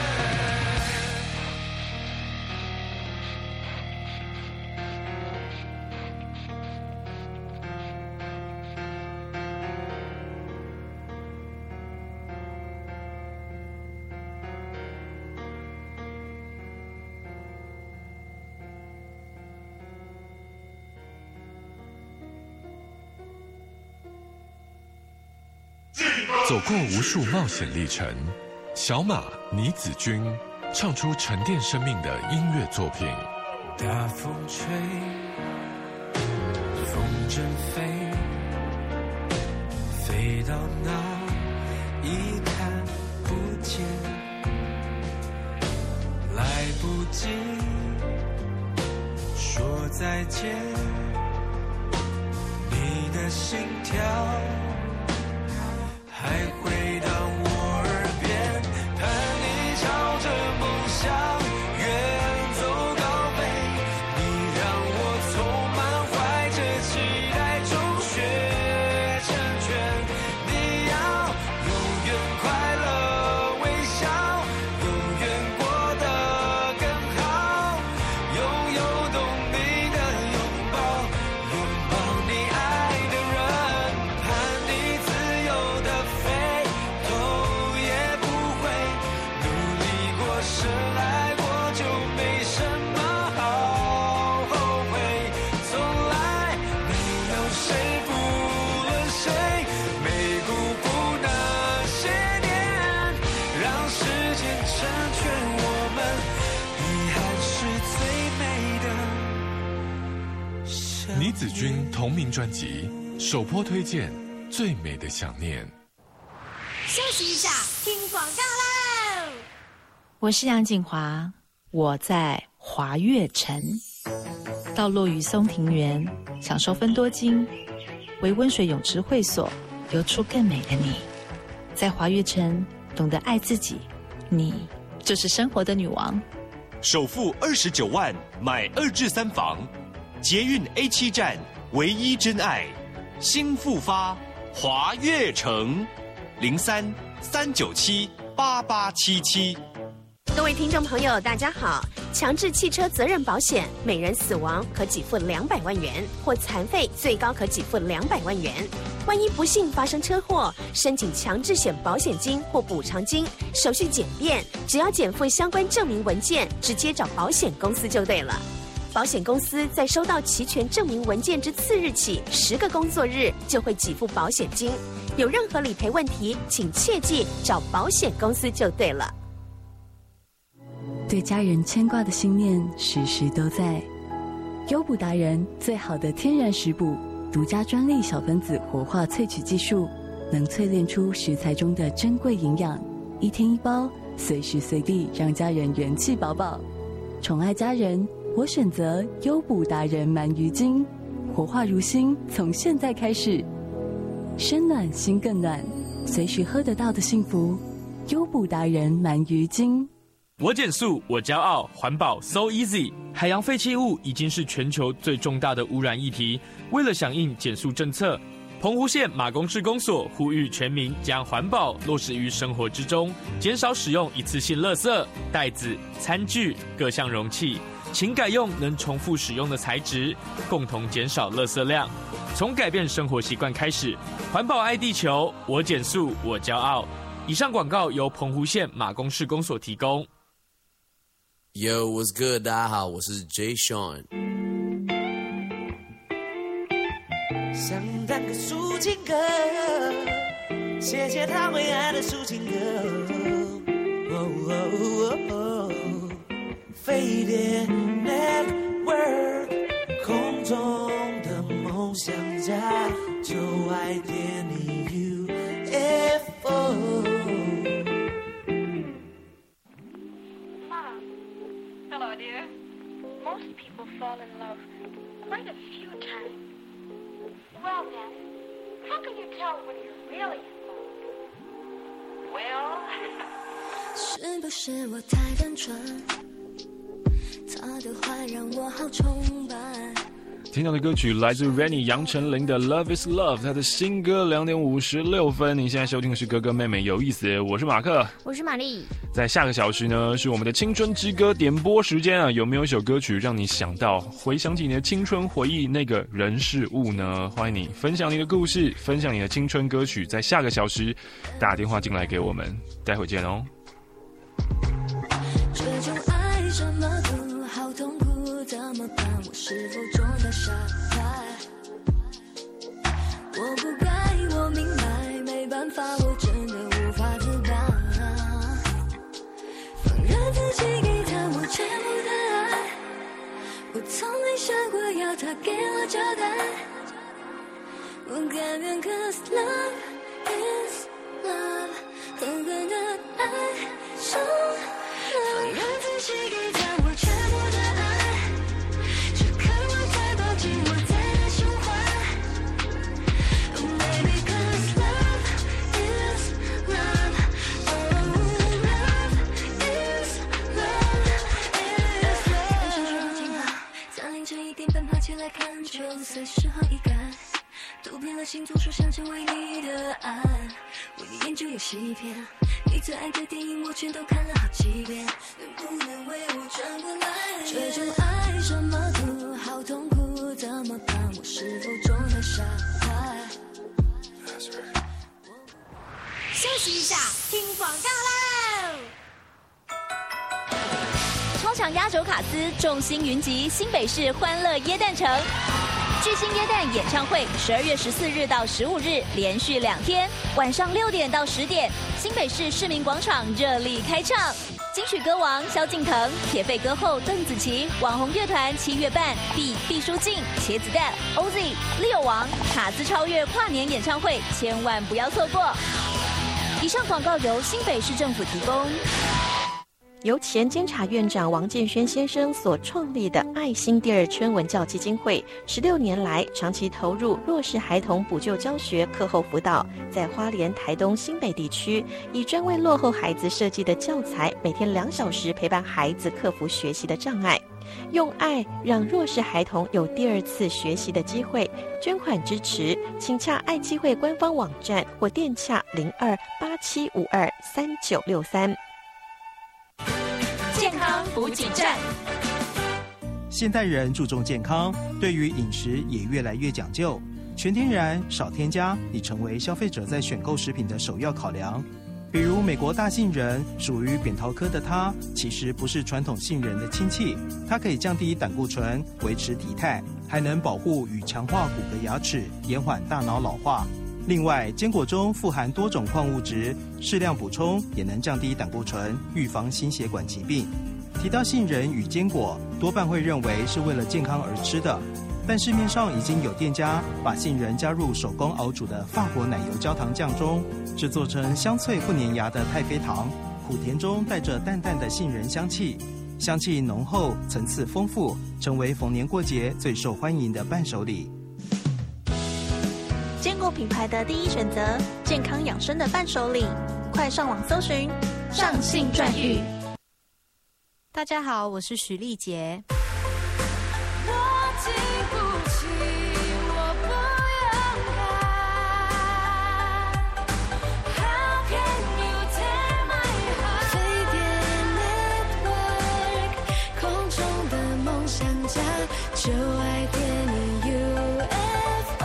走过无数冒险历程，小马倪子君唱出沉淀生命的音乐作品。
大风吹，风筝飞，飞到哪已看不见，来不及说再见，你的心跳还回到我耳边，盼你朝着梦想远走高飞，你让我充满怀着期待中学成全，你要永远快乐微笑，永远过得更好，拥有懂你的拥抱，拥抱你爱的人，盼你自由的飞，头也不回，努力过深爱过就没什么好后悔，从来没有谁负了谁，没辜负那些年，让时间成全我们，遗憾是最美的想念。
倪子君同名专辑首播推荐《最美的想念》。
休息一下，听广告喽。
我是杨锦华，我在华悦城，到落于松庭园，享受芬多精，为温水泳池会所，游出更美的你。在华悦城，懂得爱自己，你就是生活的女王。
首付29万买2至3房，捷运 A7 站唯一真爱，新复发华悦城，03-397-8877。
各位听众朋友，大家好！强制汽车责任保险，每人死亡可给付200万元，或残废最高可给付200万元。万一不幸发生车祸，申请强制险保险金或补偿金，手续简便，只要减负相关证明文件，直接找保险公司就对了。保险公司在收到齐全证明文件之次日起10个工作日就会给付保险金。有任何理赔问题，请切记找保险公司就对了。
对家人牵挂的心念时时都在。优补达人最好的天然食补，独家专利小分子活化萃取技术，能淬炼出食材中的珍贵营养，1天1包，随时随地让家人元气饱饱。宠爱家人，我选择优补达人鳗鱼精，活化如新，从现在开始，身暖心更暖，随时喝得到的幸福。优补达人鳗鱼精。
我减速，我骄傲，环保 so easy。海洋废弃物已经是全球最重大的污染议题。为了响应减速政策，澎湖县马公市公所呼吁全民将环保落实于生活之中，减少使用一次性垃圾、袋子、餐具、各项容器，请改用能重复使用的材质，共同减少垃圾量。从改变生活习惯开始，环保爱地球，我减速，我骄傲。以上广告由澎湖县马公市公所提供。
Yo, what's good？ 大家好，我是 Jay Sean。
想当个抒情歌，写写他为爱的抒情歌。飞碟 Network， 空中的梦想家，就爱点你 UFO。
Hello, dear. Most people fall in love quite a few times. Well, then, how can you tell when you're really in love? Well,
是不是我太单纯？他的坏让我好崇拜。
听到的歌曲来自 Rennie 杨丞琳的 Love is Love， 他的新歌2点56分。你现在收听的是哥哥妹妹有意思，我是马克，
我是玛丽。
在下个小时呢，是我们的青春之歌点播时间啊！有没有一首歌曲让你想到、回想起你的青春回忆那个人事物呢？欢迎你分享你的故事，分享你的青春歌曲，在下个小时打电话进来给我们，待会见哦。
这种爱这么苦，好痛苦，怎么办？我是否中了傻瓜？我不该，我明白，没办法，我真的无法自拔。放任自己给他我全部的爱，我从没想过要他给我交代。我甘愿 cause love is love， 狠狠的爱上了。放任自己给他我全部的爱，这渴望太抱紧我在的胸怀。Oh baby cause love is love， oh love is love is love。想说进化，在凌晨1点半爬起来看球赛，时候一改，读遍了星座书，想成为你的爱，为你研究游戏片。你最爱的电影我全都看了好几遍，能不能为我转过来？这种爱这么苦，好痛苦，怎么办？我是否中了傻瓜？
休息一下，听广告喽！
超强压轴卡司，众星云集，新北市欢乐耶诞城。巨星耶诞演唱会12月14日到15日，连续2天，晚上6点到10点，新北市市民广场热力开唱。金曲歌王萧敬腾、铁肺歌后邓紫棋、网红乐团7月半、毕书尽、茄子蛋、OZ、Leo 王，卡司超越跨年演唱会，千万不要错过。以上广告由新北市政府提供。
由前监察院长王建煊先生所创立的爱心第二春文教基金会，16年来长期投入弱势孩童补救教学、课后辅导，在花莲、台东、新北地区，以专为落后孩子设计的教材，每天2小时陪伴孩子克服学习的障碍，用爱让弱势孩童有第2次学习的机会。捐款支持，请洽爱基会官方网站或电洽0287523963。
健康补给站。
现代人注重健康，对于饮食也越来越讲究，全天然、少添加已成为消费者在选购食品的首要考量。比如美国大杏仁属于扁桃科的它，其实不是传统杏仁的亲戚，它可以降低胆固醇，维持体态，还能保护与强化骨骼牙齿，延缓大脑老化。另外，坚果中富含多种矿物质，适量补充也能降低胆固醇，预防心血管疾病。提到杏仁与坚果，多半会认为是为了健康而吃的，但市面上已经有店家把杏仁加入手工熬煮的法国奶油焦糖酱中，制作成香脆不粘牙的太妃糖，苦甜中带着淡淡的杏仁香气，香气浓厚，层次丰富，成为逢年过节最受欢迎的伴手礼。
坚果品牌的第一选择，健康养生的伴手礼，快上网搜寻上信馔玉。
大家好，我是许丽杰。
我经不起，我不勇敢。How can you take my heart？ 飞碟 Network， 空中的梦想家，就爱点你 UFO。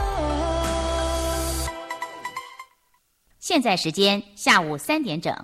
现在时间下午3点整。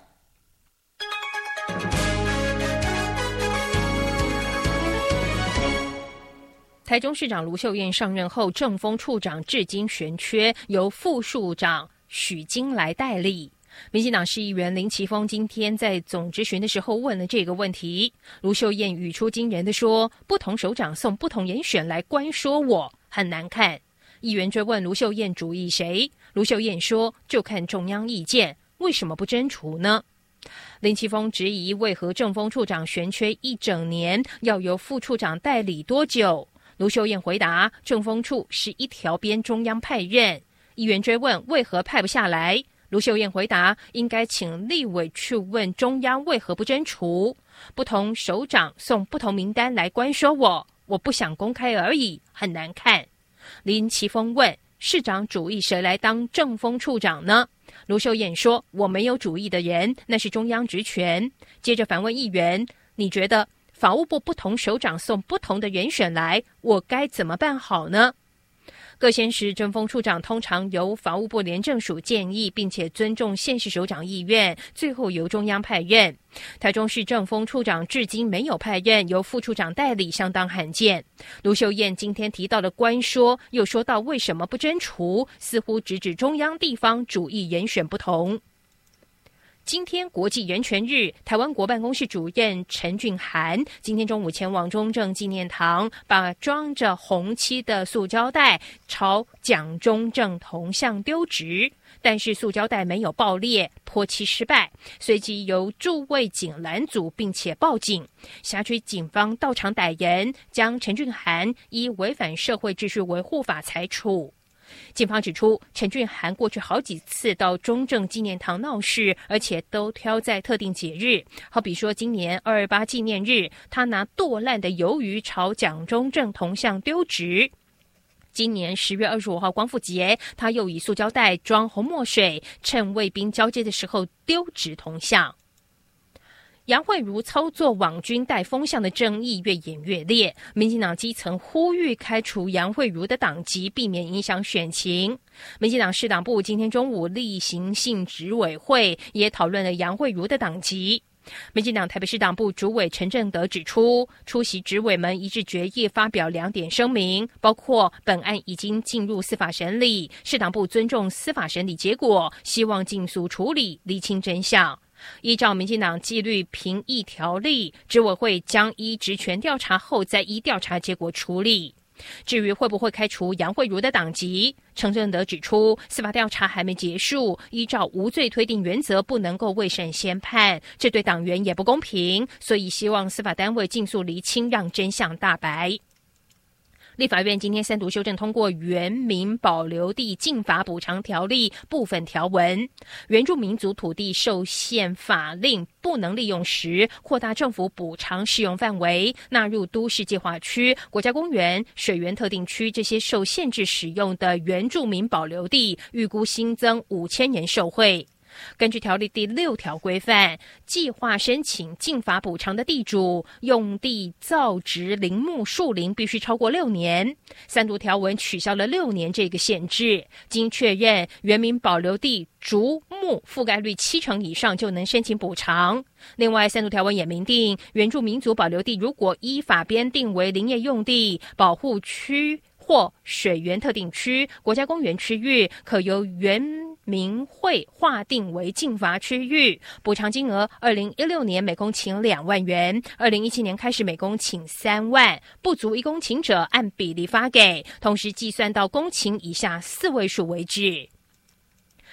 台中市长卢秀燕上任后，政风处长至今悬缺，由副处长许金来代理。民进党市议员林奇峰今天在总质询的时候问了这个问题，卢秀燕语出惊人的说：“不同首长送不同人选来关说我，很难看。”议员追问卢秀燕主意谁，卢秀燕说：“就看中央意见，为什么不征除呢？”林奇峰质疑为何政风处长悬缺1整年，要由副处长代理多久？卢秀燕回答：政风处是一条边中央派任。议员追问为何派不下来，卢秀燕回答：应该请立委去问中央为何不征除，不同首长送不同名单来关说我不想公开而已，很难看。林奇峰问市长主意谁来当政风处长呢？卢秀燕说：我没有主意的人，那是中央职权。接着反问议员：你觉得法务部不同首长送不同的人选来，我该怎么办好呢？各县市政风处长通常由法务部廉政署建议，并且尊重县市首长意愿，最后由中央派任。台中市政风处长至今没有派任，由副处长代理相当罕见。卢秀燕今天提到的关说，又说到为什么不征除，似乎直指中央地方主义人选不同。今天国际人权日，台湾国办公室主任陈俊涵今天中午前往中正纪念堂，把装着红漆的塑胶袋朝蒋中正铜像丢掷，但是塑胶袋没有爆裂，泼漆失败，随即由驻卫警拦阻，并且报警。辖区警方到场逮人，将陈俊涵依违反社会秩序维护法裁处。警方指出，陈俊涵过去好几次到中正纪念堂闹事，而且都挑在特定节日，好比说今年228纪念日，他拿剁烂的鱿鱼朝蒋中正铜像丢掷。今年10月25号光复节，他又以塑胶袋装红墨水，趁卫兵交接的时候丢掷铜像。杨惠如操作网军带风向的争议越演越烈，民进党基层呼吁开除杨惠如的党籍，避免影响选情。民进党市党部今天中午例行性执委会也讨论了杨惠如的党籍。民进党台北市党部主委陈正德指出，出席执委们一致决议发表2点声明，包括本案已经进入司法审理，市党部尊重司法审理结果，希望尽速处理，厘清真相。依照民进党纪律评议条例，执委会将依职权调查后再依调查结果处理。至于会不会开除杨惠如的党籍，陈正德指出，司法调查还没结束，依照无罪推定原则不能够未审先判，这对党员也不公平，所以希望司法单位尽速厘清，让真相大白。立法院今天3读修正通过原民保留地禁伐补偿条例部分条文，原住民族土地受限法令不能利用时，扩大政府补偿适用范围，纳入都市计划区、国家公园、水源特定区这些受限制使用的原住民保留地，预估新增5000人受惠。根据条例第6条规范，计划申请禁伐补偿的地主，用地造植林木树林必须超过6年。3读条文取消了6年这个限制，经确认原民保留地竹木覆盖率70%以上就能申请补偿。另外，3读条文也明定，原住民族保留地如果依法编定为林业用地、保护区或水源特定区、国家公园区域，可由原民会划定为禁伐区域，补偿金额2016年每公顷2万元，2017年开始每公顷3万，不足1公顷者按比例发给，同时计算到公顷以下4位数为止。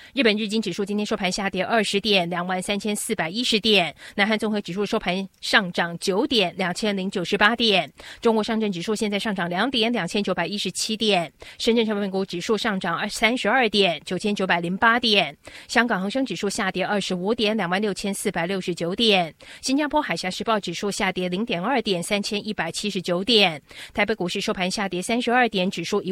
日本日经指数今天收盘下跌20点，23410点。南韩综合指数收盘上涨9点，2098点。中国上证指数现在上涨2点，2917点。深圳成分股指数上涨32点，9908点。香港恒生指数下跌25点，26469点。新加坡海峡时报指数下跌0.2点，3179点。台北股市收盘下跌32点，指数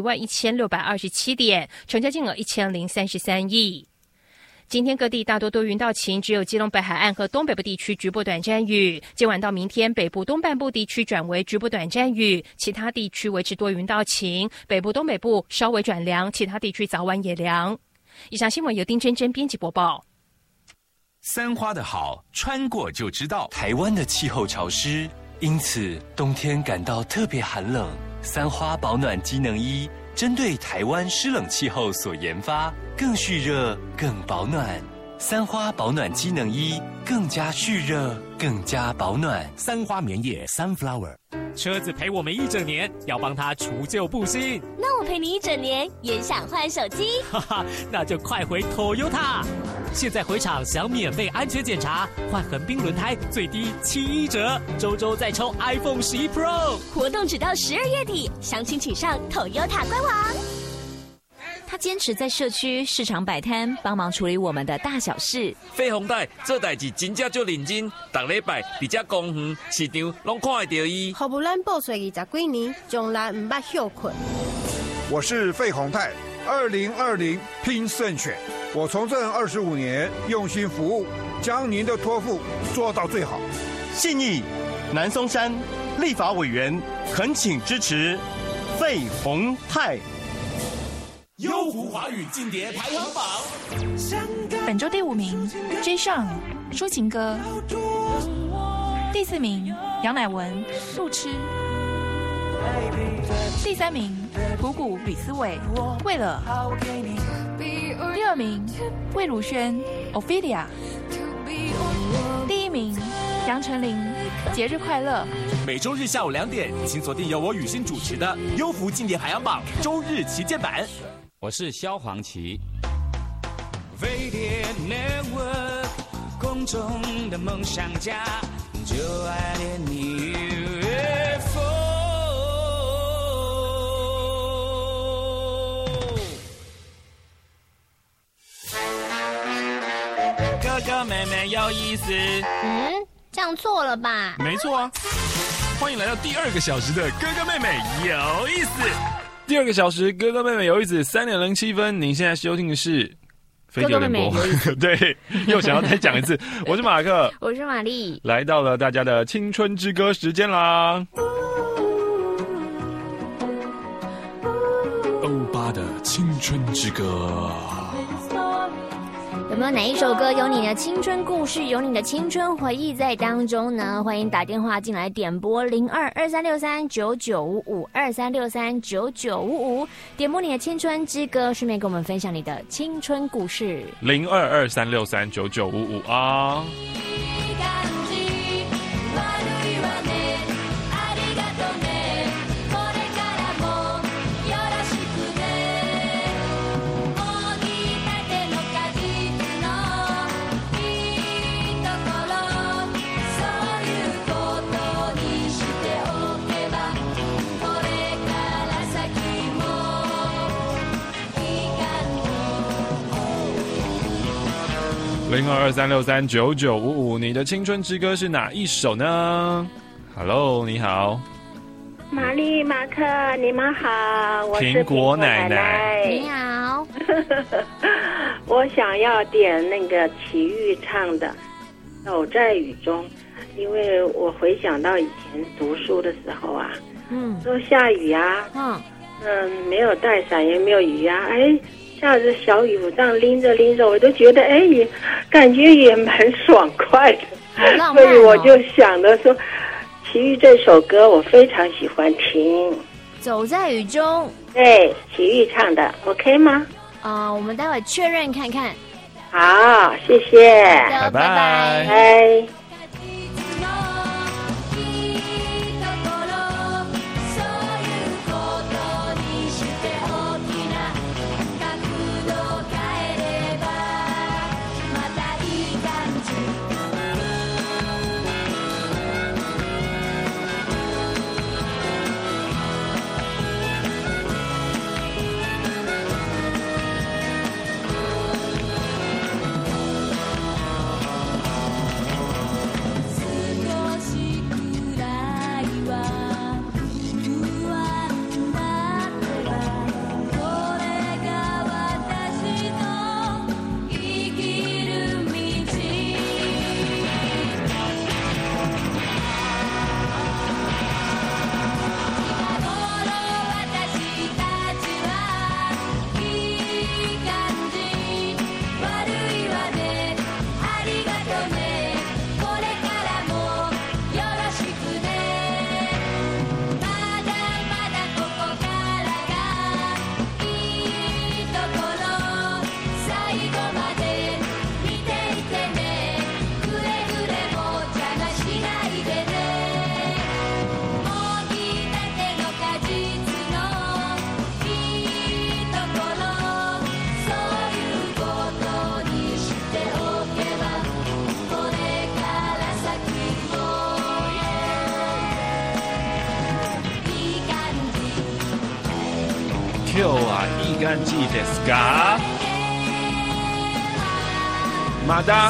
11627点，成交金额1033亿。今天各地大多多云到晴，只有基隆北海岸和东北部地区局部短暂雨。今晚到明天，北部东半部地区转为局部短暂雨，其他地区维持多云到晴。北部、东北部稍微转凉，其他地区早晚也凉。以上新闻由丁真真编辑播报。
三花的好，穿过就知道。台湾的气候潮湿，因此冬天感到特别寒冷。三花保暖机能衣针对台湾湿冷气候所研发，更蓄热、更保暖。三花保暖机能衣更加蓄热、更加保暖。
三花棉叶 Sunflower。
车子陪我们一整年，要帮它除旧布新。
那我陪你一整年，也想换手机。
哈哈，那就快回 Toyota。现在回厂享免费安全检查，换横滨轮胎最低71折，周周再抽 iPhone 11 Pro。
活动直到12月底，详情请上 Toyota 官网。
他坚持在社区市场摆摊，帮忙处理我们的大小事。
费鸿泰做代志真正就认真，逐礼拜伫遮公园市场拢看会到伊。
服务咱报税20几年，从来唔捌休困。
我是费鸿泰，2020拼胜选，我从政25年，用心服务，将您的托付做到最好。
信义南松山立法委员恳请支持费鸿泰。
优福华语劲碟排行榜，
本周第5名 J. Sean 抒情歌，第4名杨乃文路痴，第3名朴谷吕思伟为了，第2名魏如萱 Ophelia， 第1名杨丞琳节日快乐。
每周日下午2点，请锁定由我雨欣主持的优福劲碟排行榜周日旗舰版。
我是萧煌奇。
飞碟 Network 空中的梦想家，就爱恋你 UFO。
哥哥妹妹有意思。
这样错了吧？
没错啊。欢迎来到第2个小时的哥哥妹妹有意思。
第2个小时，哥哥妹妹有意思，3:07分。您现在收听的是飞碟联播，对，又想要再讲一次。我是马克，
我是玛丽，
来到了大家的青春之歌时间啦。
欧巴的青春之歌。
有没有哪一首歌有你的青春故事，有你的青春回忆在当中呢？欢迎打电话进来点播0223639955，23639955，点播你的青春之歌，顺便跟我们分享你的青春故事。
0223639955啊。0223639955，你的青春之歌是哪一首呢 ？Hello， 你好，
玛丽、马克，你们好，我是
苹果奶奶。
你好，
我想要点那个齐豫唱的《走在雨中》，因为我回想到以前读书的时候啊，说下雨啊，没有带伞也没有雨啊，下着小雨，我这样拎着，我都觉得也感觉也蛮爽快的，所以我就想着说，齐豫这首歌我非常喜欢听。
走在雨中，
对，齐豫唱的 ，OK 吗？
我们待会确认看看。
好，谢謝，
拜拜。
拜。
今日はいい感じですか？马达。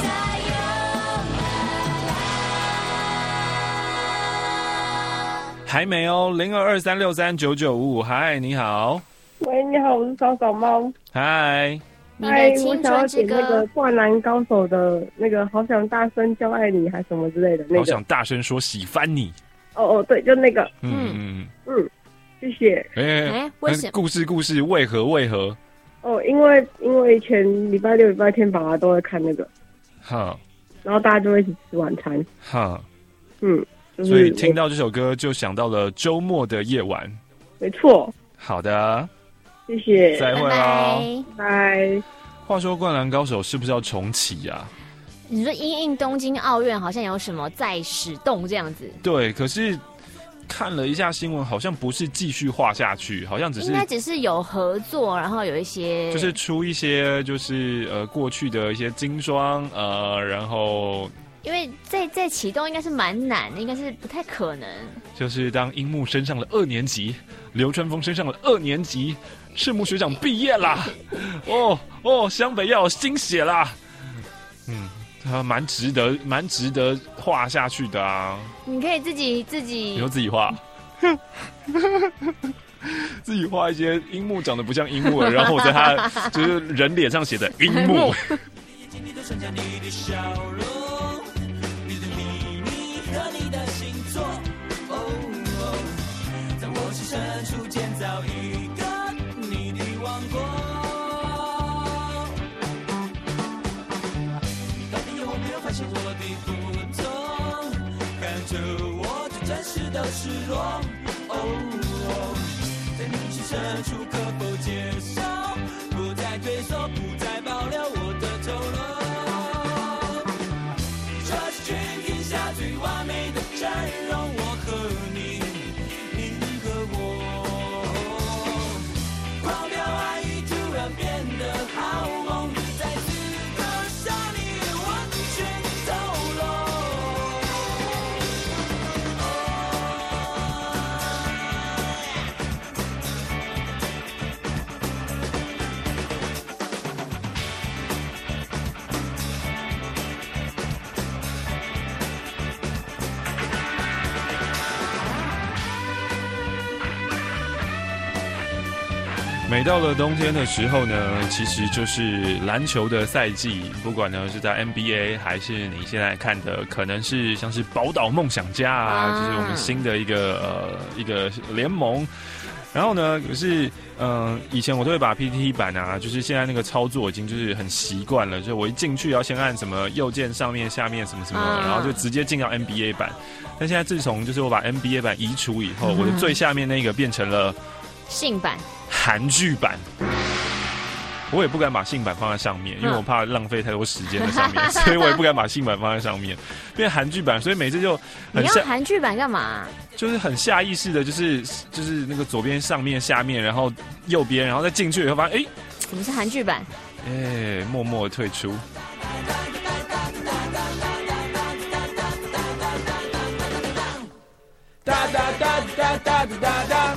还没哦，0223639955，嗨，你好。
喂，你好，我是小小猫。
嗨。
嗨，我想要点那个《灌篮高手》的那个，好想大声叫爱你，还什么之类的那个。
好想大声说喜欢你。
哦，对，就那个。谢谢。
为什么？故事，为何？
哦，因为以前礼拜六、礼拜天爸爸都会看那个。
哈。然
后大家就会一起吃晚餐。
哈。所以听到这首歌就想到了周末的夜晚。
没错。
好的。
谢谢，
再会喽，
拜。
话说《灌篮高手》是不是要重启啊？
你说因应东京奥运好像有什么再始动这样子？
对，可是看了一下新闻，好像不是继续画下去，好像应
该只是有合作，然后有一些
就是出一些过去的一些精装然后。
因为在启动应该是蛮难的，应该是不太可能。
就是当樱木升上了2年级，流川枫升上了2年级，赤木学长毕业啦，湘北要有新血啦，他蛮值得画下去的啊。
你可以自己，
以后自己画，自己画一些樱木长得不像樱木的，然后我在他就是人脸上写的樱木。和你的星座，在我心深处建造一个你的王国。到底有没有发现我的不同？看着我最真实的失落。在你心深处可否接受？不再退缩，不再保留我的丑陋。这是全天下最完美的阵容，我和你，你和我，狂飙爱意突然变得好梦，在此刻向你完全透露。每到了冬天的时候呢，其实就是篮球的赛季，不管呢是在 NBA 还是你现在看的，可能是像是宝岛梦想家啊，就是我们新的一个联盟。然后呢，可是以前我都会把 PTT 版啊，就是现在那个操作已经就是很习惯了，就我一进去要先按什么右键上面下面什么什么，然后就直接进到 NBA 版。但现在自从就是我把 NBA 版移除以后，我的最下面那个变成了
性版。
韩剧版，我也不敢把性版放在上面，因为我怕浪费太多时间在上面，所以我也不敢把性版放在上面。变韩剧版，所以每次就
你要韩剧版干嘛？
就是很下意识的，就是那个左边上面下面，然后右边，然后再进去以后发现，
什么是韩剧版？
默默退出。哒哒哒哒哒哒哒。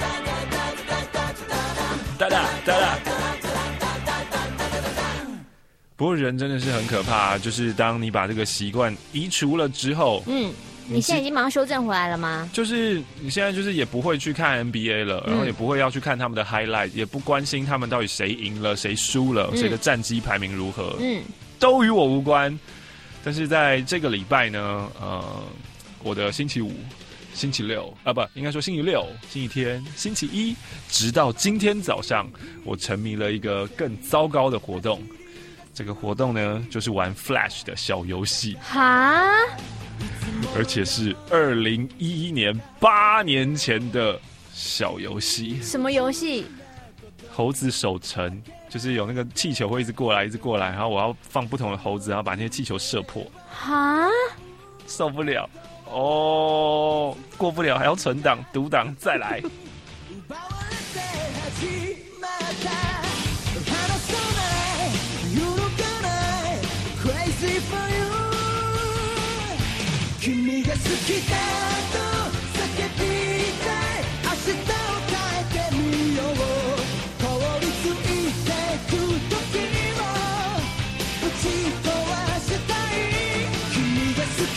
不过人真的是很可怕，就是当你把这个习惯移除了之后，
你现在已经马上修正回来了吗？
就是你现在就是也不会去看 NBA 了，然后也不会要去看他们的 highlight， 也不关心他们到底谁赢了谁输了，谁的战绩排名如何，都与我无关。但是在这个礼拜呢，我的星期五。星期六不，应该说星期六、星期天、星期一，直到今天早上，我沉迷了一个更糟糕的活动。这个活动呢，就是玩 Flash 的小游戏。
哈？
而且是2011年8年前的小游戏。
什么游戏？
猴子守城，就是有那个气球会一直过来，然后我要放不同的猴子，然后把那些气球射破。
哈？
受不了。过不了还要存档读档再来。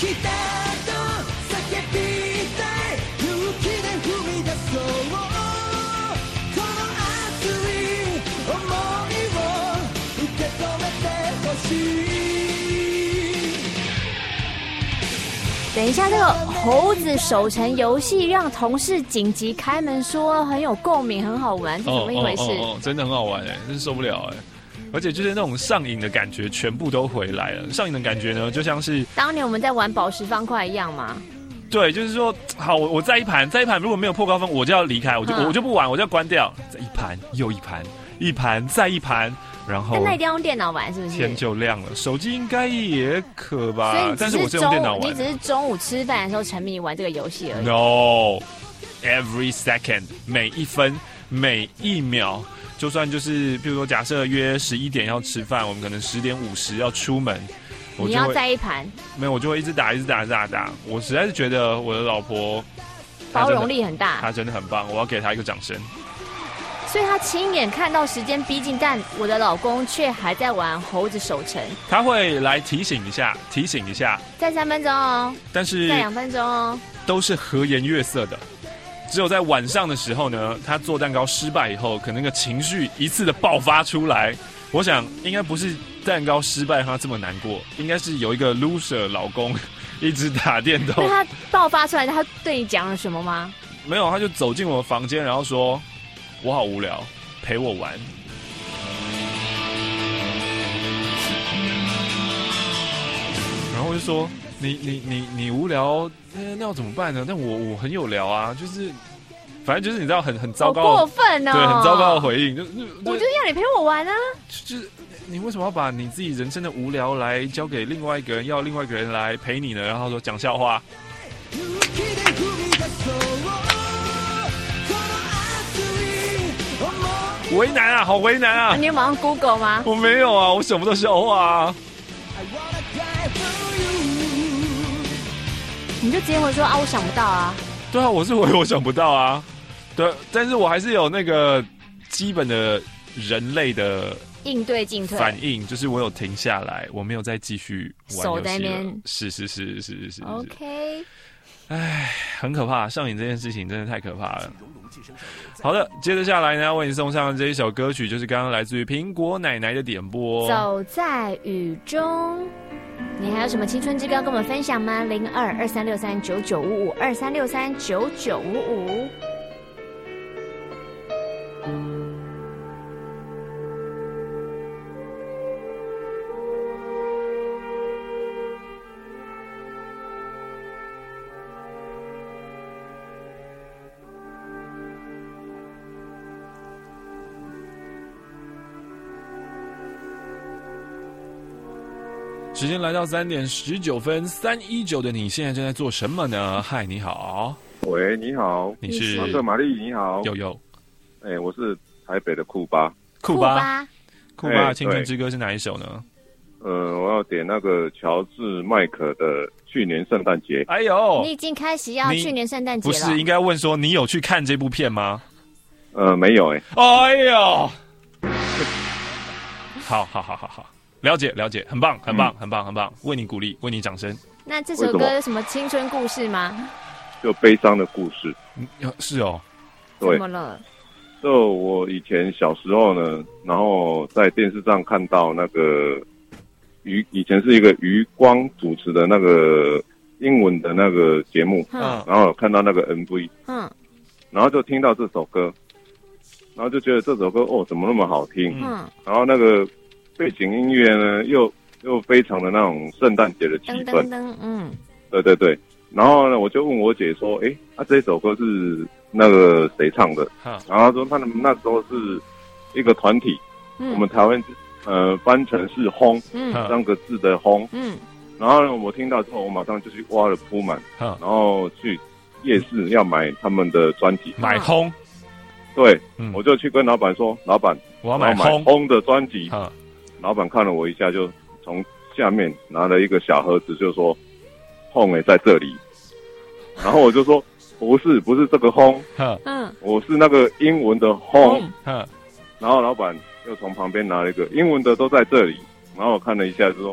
等一下，这个猴子守城游戏让同事紧急开门说很有共鸣，很好玩，是怎么一回事？
真的很好玩真是受不了而且就是那种上瘾的感觉全部都回来了。上瘾的感觉呢，就像是
当年我们在玩宝石方块一样吗？
对，就是说，好，我再一盘，如果没有破高分，我就要离开，我就不玩，我就要关掉。再一盘又一盘，一盘再一盘。然后
那一定要用电脑玩，是不是？
天就亮了，手机应该也可吧？但是我是用电脑玩。
你只是中午吃饭的时候沉迷玩这个游戏而已。
No，every second， 每一分每一秒，就算就是比如说假设约11点要吃饭，我们可能10点50要出门，
你要再一盘？
没有，我就会一直打。我实在是觉得我的老婆
包容力很大，
她真的很棒，我要给她一个掌声。
所以他亲眼看到时间逼近，但我的老公却还在玩猴子守城。
他会来提醒一下，
再3分钟哦，
但是
再2分钟哦，
都是和颜悦色的。只有在晚上的时候呢，他做蛋糕失败以后，可能那个情绪一次的爆发出来。我想应该不是蛋糕失败让他这么难过，应该是有一个 loser 老公一直打电动。
那他爆发出来，他对你讲了什么吗？
没有，他就走进我的房间，然后说。我好无聊，陪我玩。然后我就说，你无聊，那要怎么办呢？但我很有聊啊，就是反正就是你知道很糟糕，
好过分哦，
对，很糟糕的回应。
我就是要你陪我玩啊，
就是你为什么要把你自己人生的无聊来交给另外一个人，要另外一个人来陪你呢？然后说讲笑话。为难啊，好为难啊！
你有马上 Google 吗？
我没有啊，我想不到笑话啊。
你就直接回说啊，我想不到啊。
对啊，我是回我想不到啊。对，但是我还是有那个基本的人类的
应对进退
反应，就是我有停下来，我没有再继续玩游戏了。
手在那边，
是。
OK。
哎，很可怕，上瘾这件事情真的太可怕了。好的，接着下来呢，为你送上这一首歌曲，就是刚刚来自于苹果奶奶的点播，
走在雨中。你还有什么青春之歌跟我们分享吗？0223639955 23639955。
时间来到3点19分，319的你现在正在做什么呢？嗨，你好。
喂，你好。
你是
马克玛丽，你好。
有。
我是台北的库巴。
库巴的青春之歌是哪一首呢？
我要点那个乔治麦克的《去年圣诞节》。
哎呦，
你已经开始要去年圣诞节了。
不是应该问说你有去看这部片吗？
没有
哎呦，好。了解，很棒，为你鼓励，为你掌声。
那这首歌有什么青春故事吗？
就悲伤的故事。
是哦。
对。
怎么了？
就我以前小时候呢，然后在电视上看到那个以前是一个余光主持的那个英文的那个节目，然后看到那个 MV，然后就听到这首歌，然后就觉得这首歌怎么那么好听，然后那个背景音乐呢，又非常的那种圣诞节的气氛，对。然后呢，我就问我姐说，这首歌是那个谁唱的？然后她说他们那时候是一个团体，我们台湾翻成是轰，3个字的轰。然后呢，我听到之后，我马上就去挖了铺满，然后去夜市要买他们的专辑，
买轰。
对，我就去跟老板说，老板，
我要买
轰的专辑。老板看了我一下，就从下面拿了一个小盒子，就说轰在这里。然后我就说不是这个轰，我是那个英文的轰。然后老板又从旁边拿了一个英文的都在这里。然后我看了一下，就说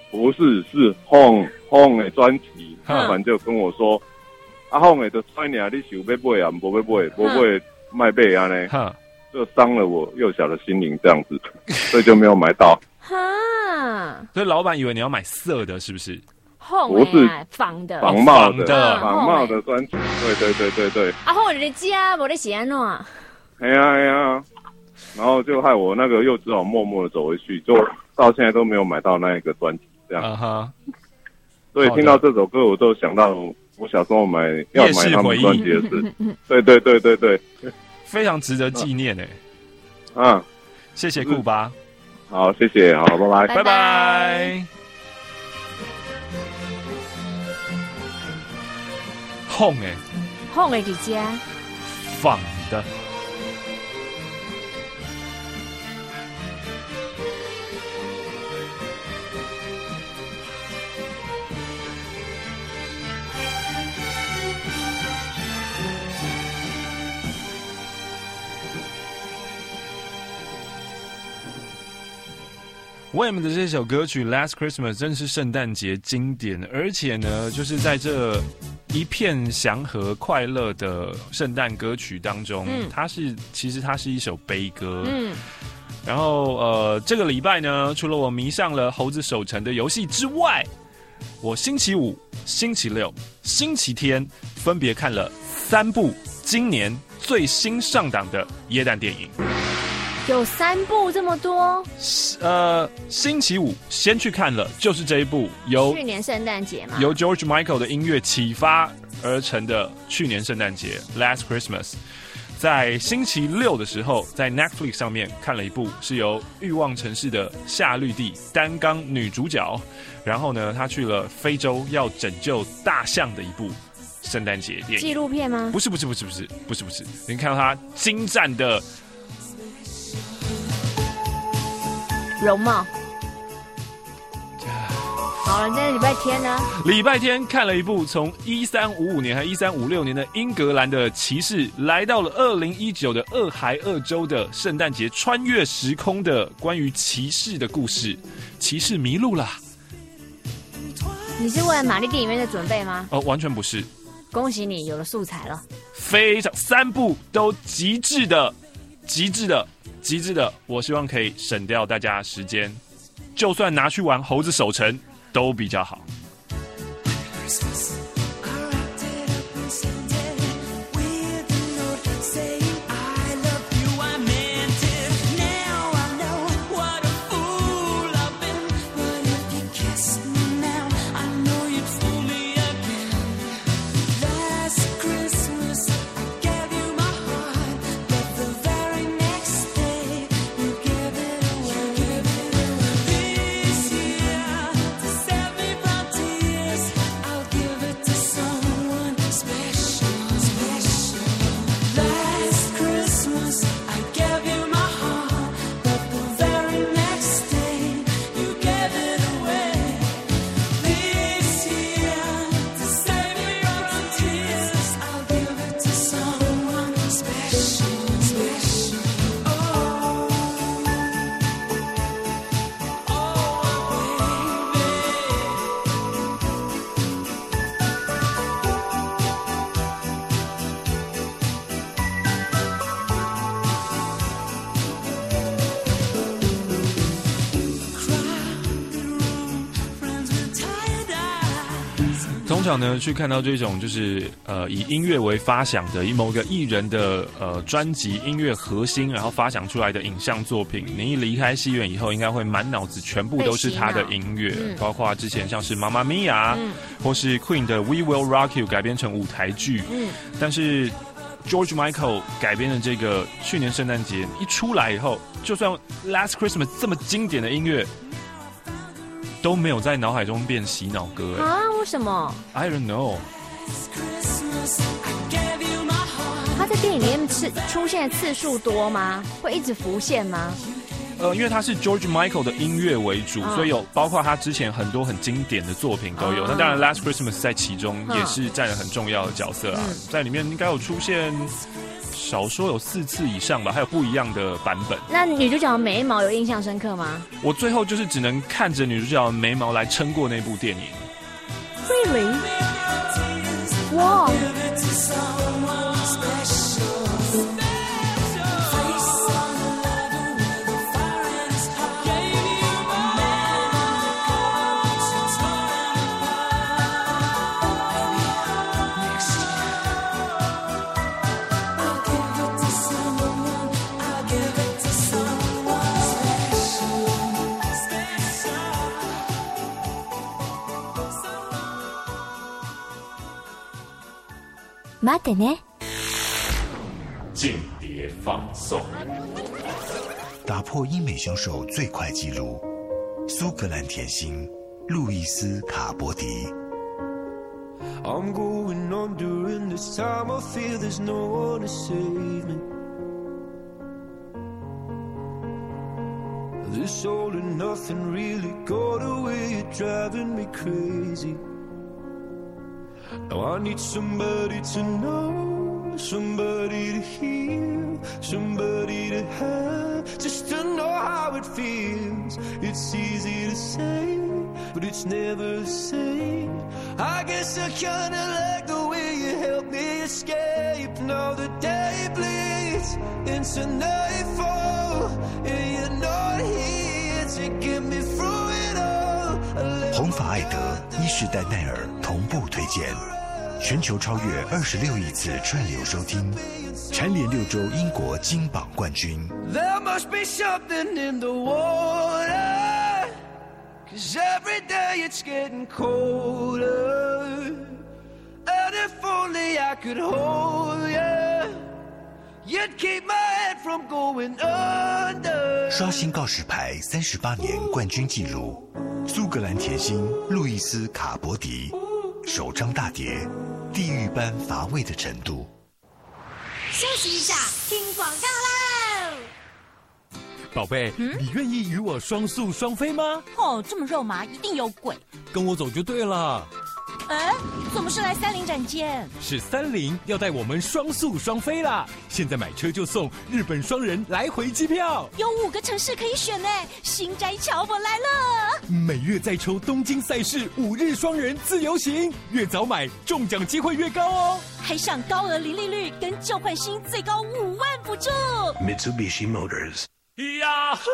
不是，是Home 的专辑，老板就跟我说，Home 的专辑你想要买啊，不要买，不买卖买啊呢，就伤了我幼小的心灵这样子，所以就没有买到。
哈，
所以老板以为你要买色的，是不是？
不是
仿
冒的专辑，对。
后你家我的喜安诺。
哎呀，然后就害我那个又只好默默的走回去，就到现在都没有买到那一个专辑，这样。所以听到这首歌，我都想到我小时候要买他们专辑的事。对，
非常值得纪念谢谢顾巴。
好，谢谢，好，拜
拜。
Home 的家
仿的。Wham 的这首歌曲《Last Christmas》真是圣诞节经典，而且呢，就是在这一片祥和快乐的圣诞歌曲当中，其实它是一首悲歌。然后这个礼拜呢，除了我迷上了猴子守城的游戏之外，我星期五、星期六、星期天分别看了3部今年最新上档的耶诞电影。
有3部这么多？
星期五先去看了，就是这一部
去年圣诞节嘛，
由 George Michael 的音乐启发而成的去年圣诞节 Last Christmas。在星期六的时候，在 Netflix 上面看了一部是由欲望城市的夏绿蒂担纲女主角，然后呢，她去了非洲要拯救大象的一部圣诞节电影。
纪录片吗？
不是，你看到她精湛的
容貌。好了，那礼拜天呢？
礼拜天看了一部从1355年还1356年的英格兰的骑士，来到了2019的俄亥俄州的圣诞节，穿越时空的关于骑士的故事。骑士迷路了。
你是为了玛丽电影院的准备吗？
完全不是。
恭喜你有了素材了。
非常3部都极致的。我希望可以省掉大家时间，就算拿去玩猴子守城都比较好。通常呢，去看到这种就是以音乐为发想的某个艺人的专辑音乐核心，然后发想出来的影像作品，你一离开戏院以后，应该会满脑子全部都是他的音乐，包括之前像是妈妈咪呀，或是 Queen 的 We Will Rock You 改编成舞台剧，但是 George Michael 改编的这个去年圣诞节一出来以后，就算 Last Christmas 这么经典的音乐，都没有在脑海中变洗脑歌
啊？为什么
？I don't know。
他在电影里面出现的次数多吗？会一直浮现吗？
因为他是 George Michael 的音乐为主，所以有包括他之前很多很经典的作品都有。那当然 ，Last Christmas 在其中也是占了很重要的角色啊，在里面应该有出现少说有4次以上吧，还有不一样的版本。
那女主角的眉毛有印象深刻吗？
我最后就是只能看着女主角的眉毛来撑过那部电影。
Really？ 哇！
待ってね。
间谍放送，
打破英美选手最快纪录，苏格兰甜心路易斯·卡伯迪。
I'm going on during this time. I feel there's no one to save me. This all and nothing really got away. You're driving me crazy. Now I need somebody to know, somebody to hear, somebody to have, just to know how it feels. It's easy to say, but it's never the same. I guess I kinda like the way you help me escape. Now the day bleeds into nightfall, and you're not here to get me through it all.
红发艾德伊士丹奈尔同步推荐，全球超越26亿次串流收听，蝉联6周英国金榜冠军。
There must be something in the water, 'cause every day it's getting colder. And if only I could hold you, you'd keep my head from going under.
刷新告示牌38年冠军纪录，苏格兰甜心路易斯·卡伯迪首张大碟，地狱般乏味的程度。
休息一下，听广告喽。
宝贝，你愿意与我双宿双飞吗？
哦，这么肉麻，一定有鬼。
跟我走就对了。
哎，怎么是来30展间？
是30要带我们双宿双飞啦！现在买车就送日本双人来回机票，
有5个城市可以选呢。新斋桥我来了。
每月再抽东京赛事5日双人自由行，越早买中奖机会越高哦。
还享高额零利率跟旧换新最高5万补助。
Mitsubishi Motors。
呀呼！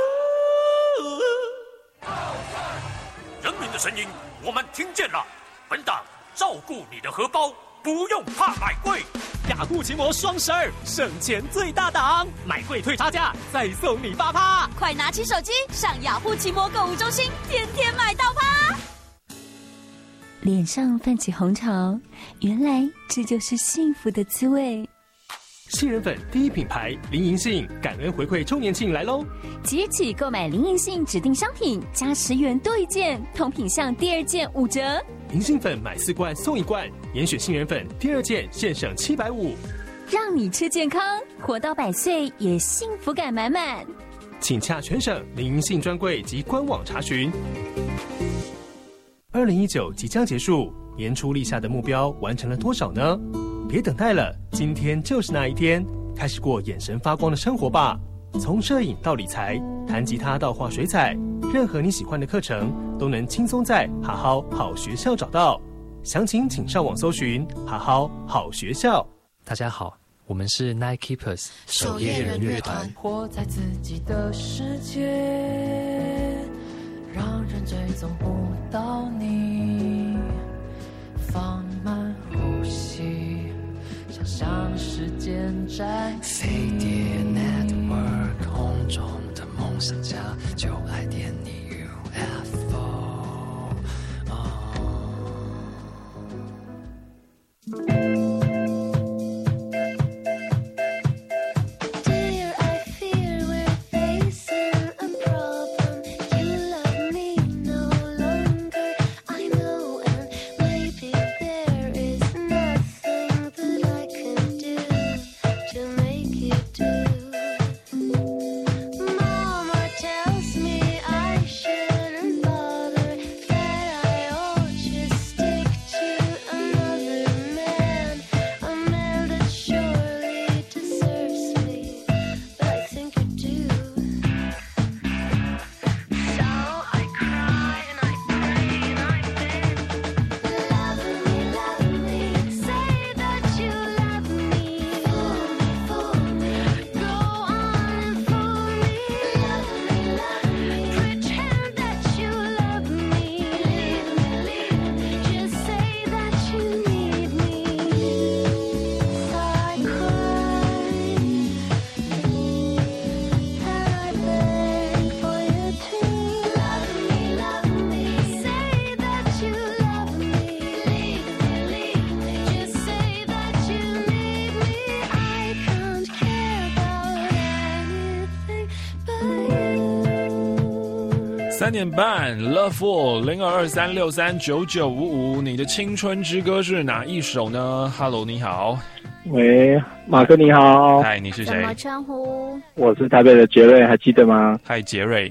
人民的声音，我们听见了。本党照顾你的荷包，不用怕买贵。
雅虎奇摩双12省钱最大档，买贵退差价，再送你8%。
快拿起手机上雅虎奇摩购物中心，天天买到趴。
脸上泛起红潮，原来这就是幸福的滋味。
杏仁粉第一品牌林银杏感恩回馈周年庆来喽！
即日起购买林银杏指定商品，加10元多1件，同品项第2件5折。
银杏粉买4罐送1罐，严选杏仁粉第2件现省750，
让你吃健康，活到100岁也幸福感满满。
请洽全省林银杏专柜及官网查询。2019即将结束，年初立下的目标完成了多少呢？别等待了，今天就是那一天，开始过眼神发光的生活吧。从摄影到理财，弹吉他到画水彩，任何你喜欢的课程都能轻松在好好好学校找到。详情请上网搜寻好好好学校。
大家好，我们是 Night Keepers
守夜人乐团。活在自己的世界，让人追踪不到你，放慢呼吸，想象时间暂停。飞碟 Network 空中的梦想家，就爱点你 UFO。
I'm
3点半 Loveful 0223639955，你的青春之歌是哪一首呢 ？Hello， 你好。
喂，马哥你好。
嗨，你是谁？
怎么称呼？
我是台北的杰瑞，还记得吗？
嗨，杰瑞。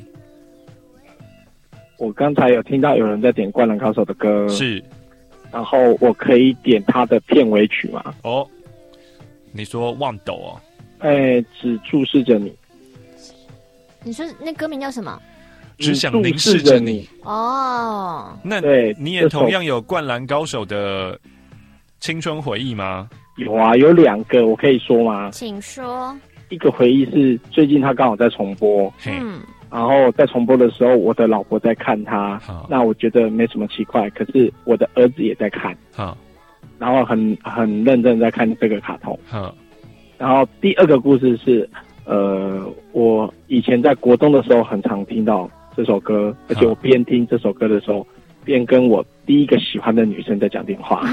我刚才有听到有人在点《灌篮高手》的歌，
是。
然后我可以点他的片尾曲吗？
哦，你说忘斗哦？
只注视着你。
你说那歌名叫什么？
只想凝视着你。
哦，
那你也同样有《灌篮高手》的青春回忆吗？
有啊，有2个，我可以说吗？
请说。
一个回忆是最近他刚好在重播，然后在重播的时候，我的老婆在看他，那我觉得没什么奇怪，可是我的儿子也在看，然后很认真在看这个卡通，然后第2个故事是，我以前在国中的时候很常听到这首歌，而且我边听这首歌的时候，边跟我第一个喜欢的女生在讲电话。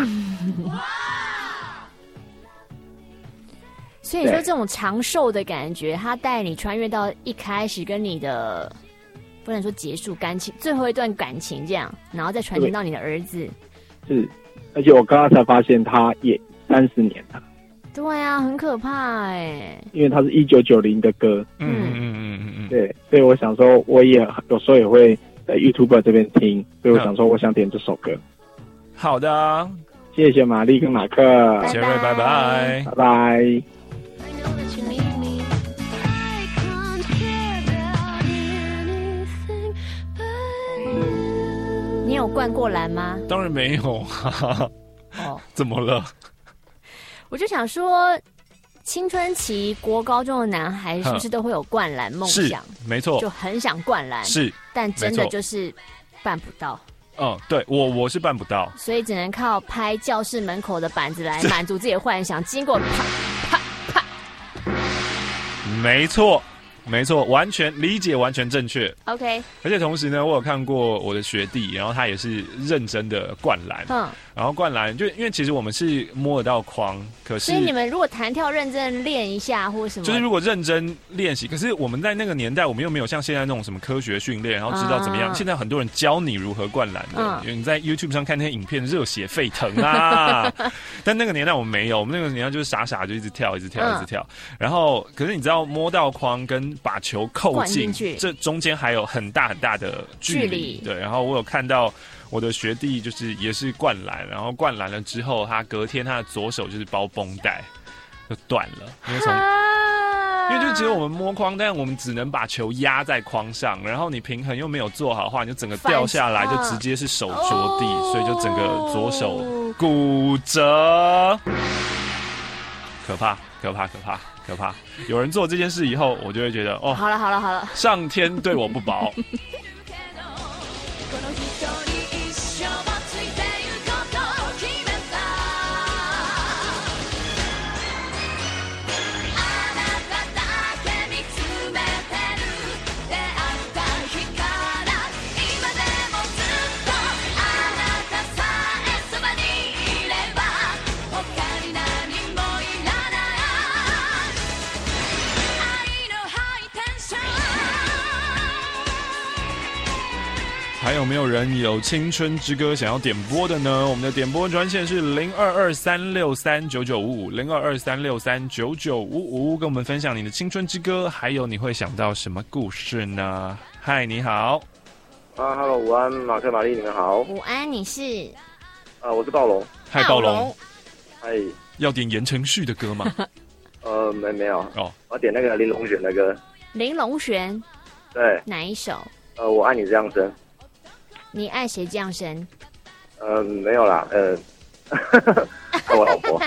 所以说这种长寿的感觉，它带你穿越到一开始跟你的，不能说结束感情，最后一段感情这样，然后再传承到你的儿子。是，
而且我刚刚才发现他也30年了。
对啊，很可怕哎。
因为他是1990的歌。对，所以我想说，我也有时候也会在 YouTube 这边听，所以我想说，我想点这首歌。
好的，
谢谢玛丽跟马克，
杰瑞，拜拜，
拜拜。
你有灌过篮吗？
当然没有。哦，怎么了？
我就想说，青春期国高中的男孩是不是都会有灌篮梦想？
没错，
就很想灌篮，
是，
但真的就是办不到。
对，我是办不到，
所以只能靠拍教室门口的板子来满足自己的幻想。经过啪啪啪，
没错。没错，完全理解，完全正确。
OK，
而且同时呢，我有看过我的学弟，然后他也是认真的灌篮。然后灌篮就因为其实我们是摸得到框，可是
所以你们如果弹跳认真练一下或什么，
就是如果认真练习，可是我们在那个年代，我们又没有像现在那种什么科学训练，然后知道怎么样。现在很多人教你如何灌篮的，因为你在 YouTube 上看那些影片，热血沸腾啊。但那个年代我们没有，我们那个年代就是傻傻就一直跳，一直跳，一直跳。然后可是你知道摸到框跟把球扣进去，这中间还有很大很大的距离。对，然后我有看到我的学弟就是也是灌篮，然后灌篮了之后，他隔天他的左手就是包绷带就断了，因为就只有我们摸框，但我们只能把球压在框上，然后你平衡又没有做好的话，你就整个掉下来，就直接是手着地，所以就整个左手骨折，可怕，可怕，可怕。可怕！有人做这件事以后，我就会觉得哦，
好了，
上天对我不薄。还有没有人有青春之歌想要点播的呢？我们的点播专线是0223639955，0223639955，跟我们分享你的青春之歌，还有你会想到什么故事呢？嗨，你好。
Hello， 午安，马克、玛丽，你们好。
午安，你是？
我是暴龙。
嗨，暴龙。
嗨。
要点言承旭的歌吗？
没有。
哦，
我点那个林隆璇的歌。
林隆璇。
对。
哪一首？
我爱你这样深。
你爱谁这样深？
没有啦，爱我老婆。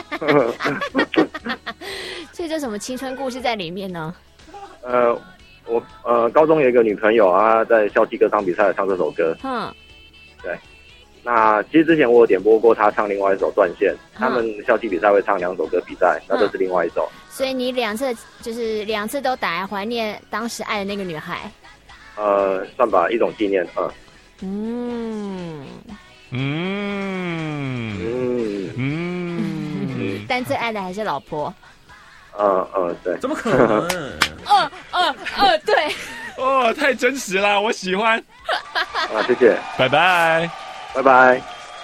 所以这什么青春故事在里面呢？
我高中有一个女朋友啊，在校际歌唱比赛唱这首歌。对。那其实之前我有点播过她唱另外一首《断线》，他们校际比赛会唱2首歌比赛，那这是另外一首。
所以你两次都打来怀念当时爱的那个女孩。
算吧，一种纪念。
但最爱的还是老婆。
对。
怎么可能？
对。
太真实了，我喜欢。
啊，谢谢，
拜拜，
拜拜。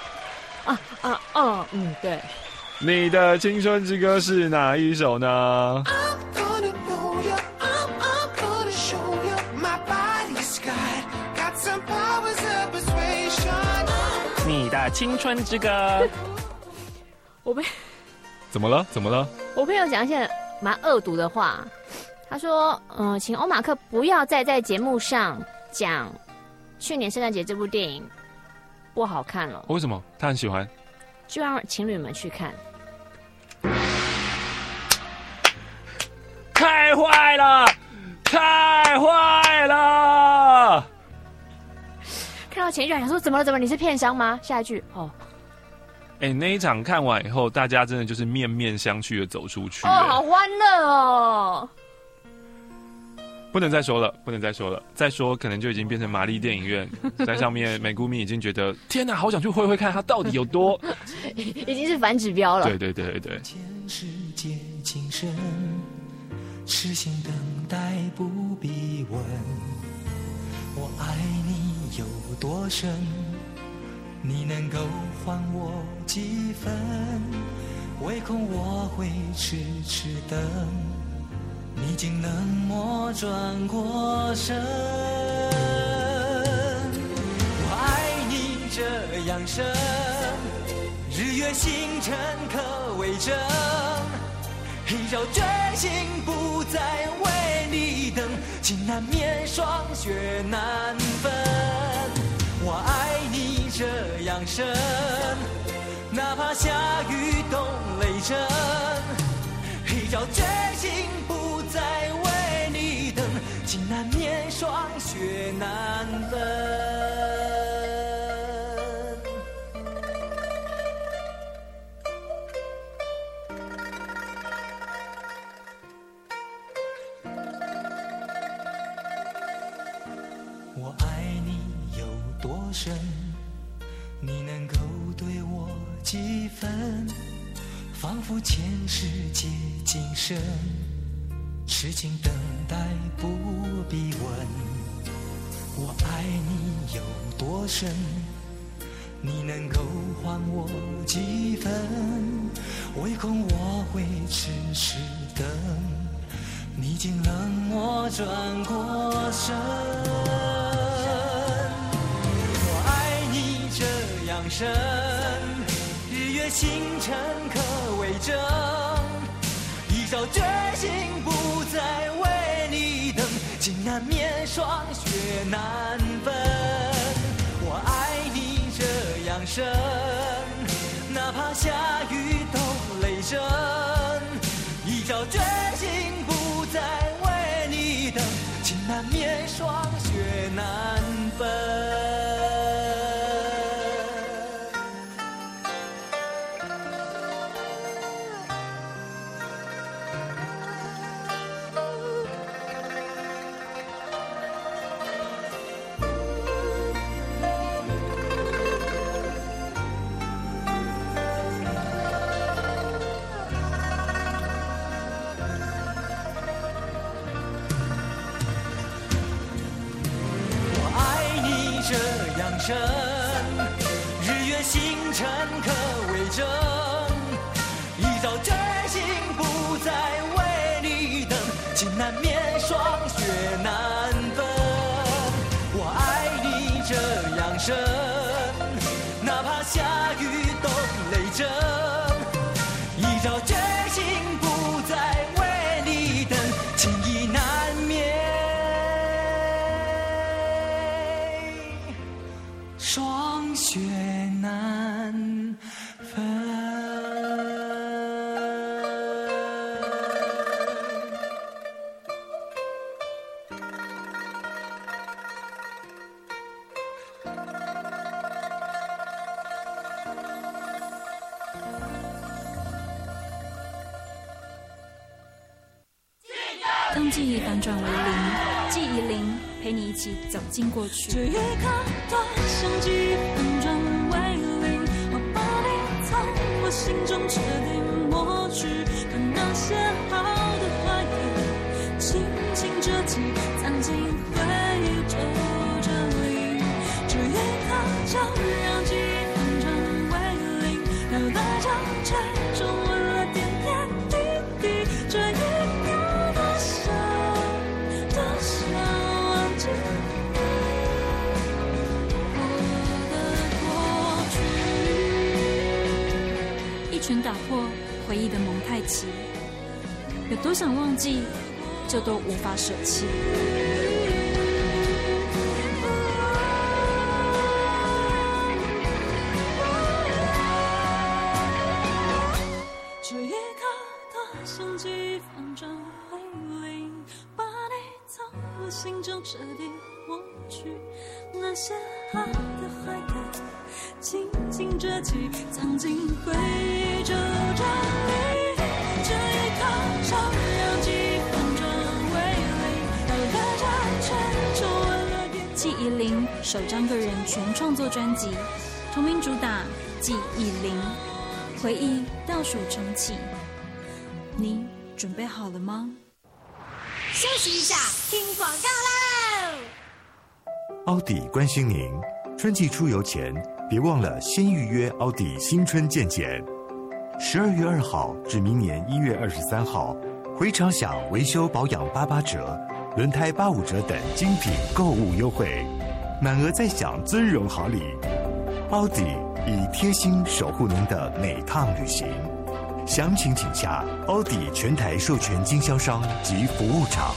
对。
你的青春之歌是哪一首呢？
你的青春之歌。
怎么了？怎么了？
我朋友讲一些蛮恶毒的话，他说：“请欧马克不要再在节目上讲去年圣诞节这部电影不好看了。”
为什么？他很喜欢，
就让情侣们去看。
太坏了，太坏了！
看到前一句想说怎么了？你是片商吗？下一句
那一场看完以后，大家真的就是面面相觑的走出去。
好欢乐哦！
不能再说了，不能再说了，再说可能就已经变成玛丽电影院，在上面美谷米已经觉得天哪，好想去会会看它到底有多，
已经是反指标了。
对对对对。
世界今生，痴心等待不必问，我爱你有多深，你能够还我几分？唯恐我会痴痴等，你竟冷漠转过身。我爱你这样深，日月星辰可为证，一朝决心不再为你等，情难免霜雪难分。我爱你这样深，哪怕下雨冻雷震，一朝决心不再为你等，情难免霜雪难分。我爱你有多深，你能够对我几分？仿佛前世皆今生，痴情等待不必问。我爱你有多深，你能够还我几分？唯恐我会痴痴等，你竟冷漠转过身。我爱你这样深，日月星辰可为证，一朝决心不再为你等，情难免霜雪难分。我爱你这样深，哪怕下雨冻雷震，一朝决心不再为你等，情难免霜雪难分。深，日月星辰可为证，一朝决心不再为你等，情难免霜雪难分。我爱你这样深，哪怕下雨冻雷震，一朝决心不再为你等，情意难免霜雪难分。
当记忆反转为零，记忆零，陪你一起走进过去。
这一刻多想记忆反转为零，我把你从我心中彻底抹去，把那些好的坏的轻轻折起，藏进回忆皱褶里。这少让记忆反转为零，让大家却重温了点点滴滴，这一秒多想忘记我的过去。
一拳打破回忆的蒙太奇，有多想忘记，就都无法舍弃。
这一刻多想记忆反转为零，把你从我心中彻底抹去，那些爱的坏的轻轻折起，藏进回忆这张里。这一刻少让记忆反转为零，让大家全重温了点。
记忆零首张个人全创作专辑，同名主打记忆零，回忆倒数重启。你准备好了吗？
休息一下，听广告喽。
奥迪关心您，春季出游前别忘了先预约奥迪新春健检。12月2号至明年1月23号，回厂享维修保养88折，轮胎85折等精品购物优惠，满额再享尊荣好礼。奥迪以贴心守护您的每趟旅行。详情请洽奥迪全台授权经销商及服务厂。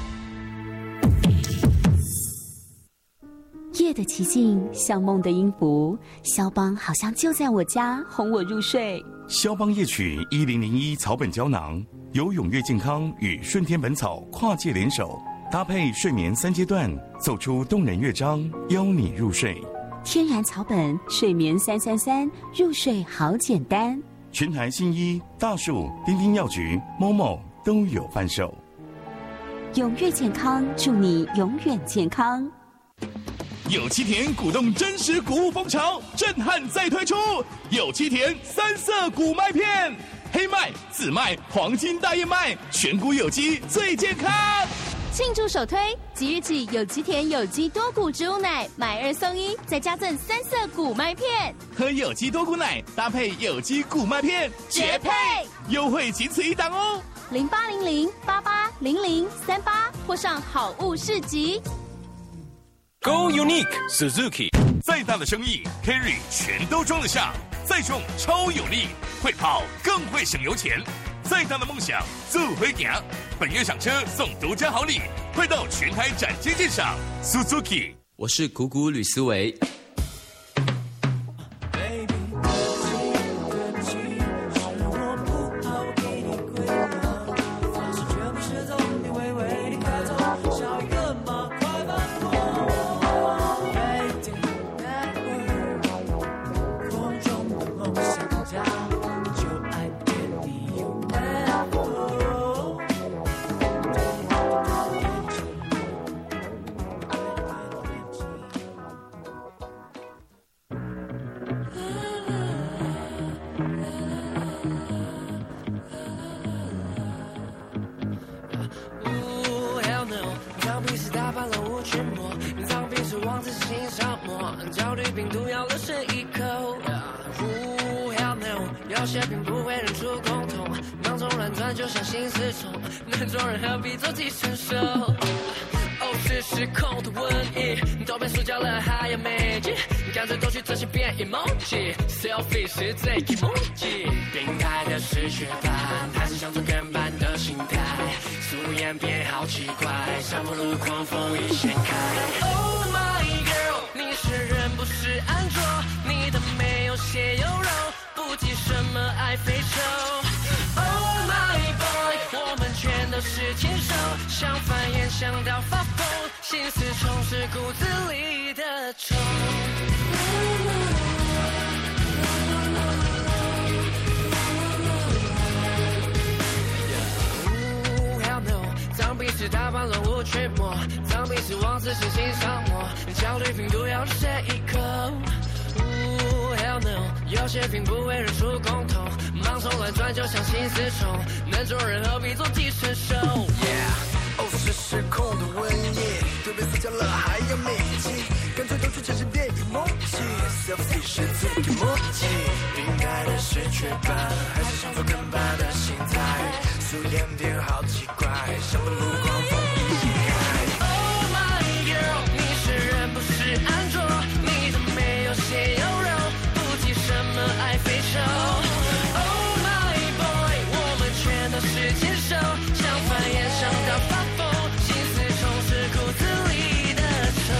夜的奇境像梦的音符，肖邦好像就在我家哄我入睡。
肖邦夜曲1001草本胶囊，由永悦健康与顺天本草跨界联手，搭配睡眠3阶段，奏出动人乐章，邀你入睡。
天然草本睡眠333，入睡好简单。
全台新医、大树、丁丁药局、MOMO 都有贩售。
永悦健康，祝你永远健康。
有机田鼓动真实谷物风潮，震撼再推出有机田3色谷麦片，黑麦、紫麦、黄金大燕麦，全谷有机最健康。
庆祝首推，即日起有机田有机多谷植物奶买2送1，再加赠3色谷麦片。
喝有机多谷奶搭配有机谷麦片，绝配！优惠仅此一档哦
！0800880038或上好物市集。
Go Unique Suzuki， 再大的生意 Carry 全都装得下，再重超有力，会跑更会省油钱。再大的梦想就会行。本月赏车送独家好礼，快到全台展间鉴赏 Suzuki。
我是谷谷吕思维。
焦虑病毒咬了谁一口？Hell no， 有些病不会认出共同，忙中乱转就像心丝虫，能做人何必做寄生兽？哦，是失控的瘟疫，都变塑胶了还要美肌，干脆都去这些变 emoji，selfie 是最 emoji。病态的是血斑，还是想做跟班的心态？素颜变好奇怪，上不路狂风一掀开。Oh my girl， 你是人不是安卓，你的没有血有肉，不计什么爱非洲。Oh my boy， 我们全都是天生，想繁衍想到发疯，心思虫是骨子里的虫。脏鼻子打翻了我全魔，脏鼻子往自身心上抹，焦虑病毒咬了谁一口？Hell no， 有些病不会认出共同，忙中乱转就像心丝虫，能做人何必做寄生兽 ？Yeah， 哦是失控的瘟疫，对被撕掉了还要美肌。 干脆都去产生电影默契 ，selfie 是自己默契，应该的是雀斑，还是想做更棒的心态，素颜点好奇怪，像本路狂风一开。Oh my girl， 你是人不是安卓，你的没有血有肉，不提什么爱非洲。Oh my boy， 我们全都是接受，想翻也想到发疯，心思充斥骨子里的虫。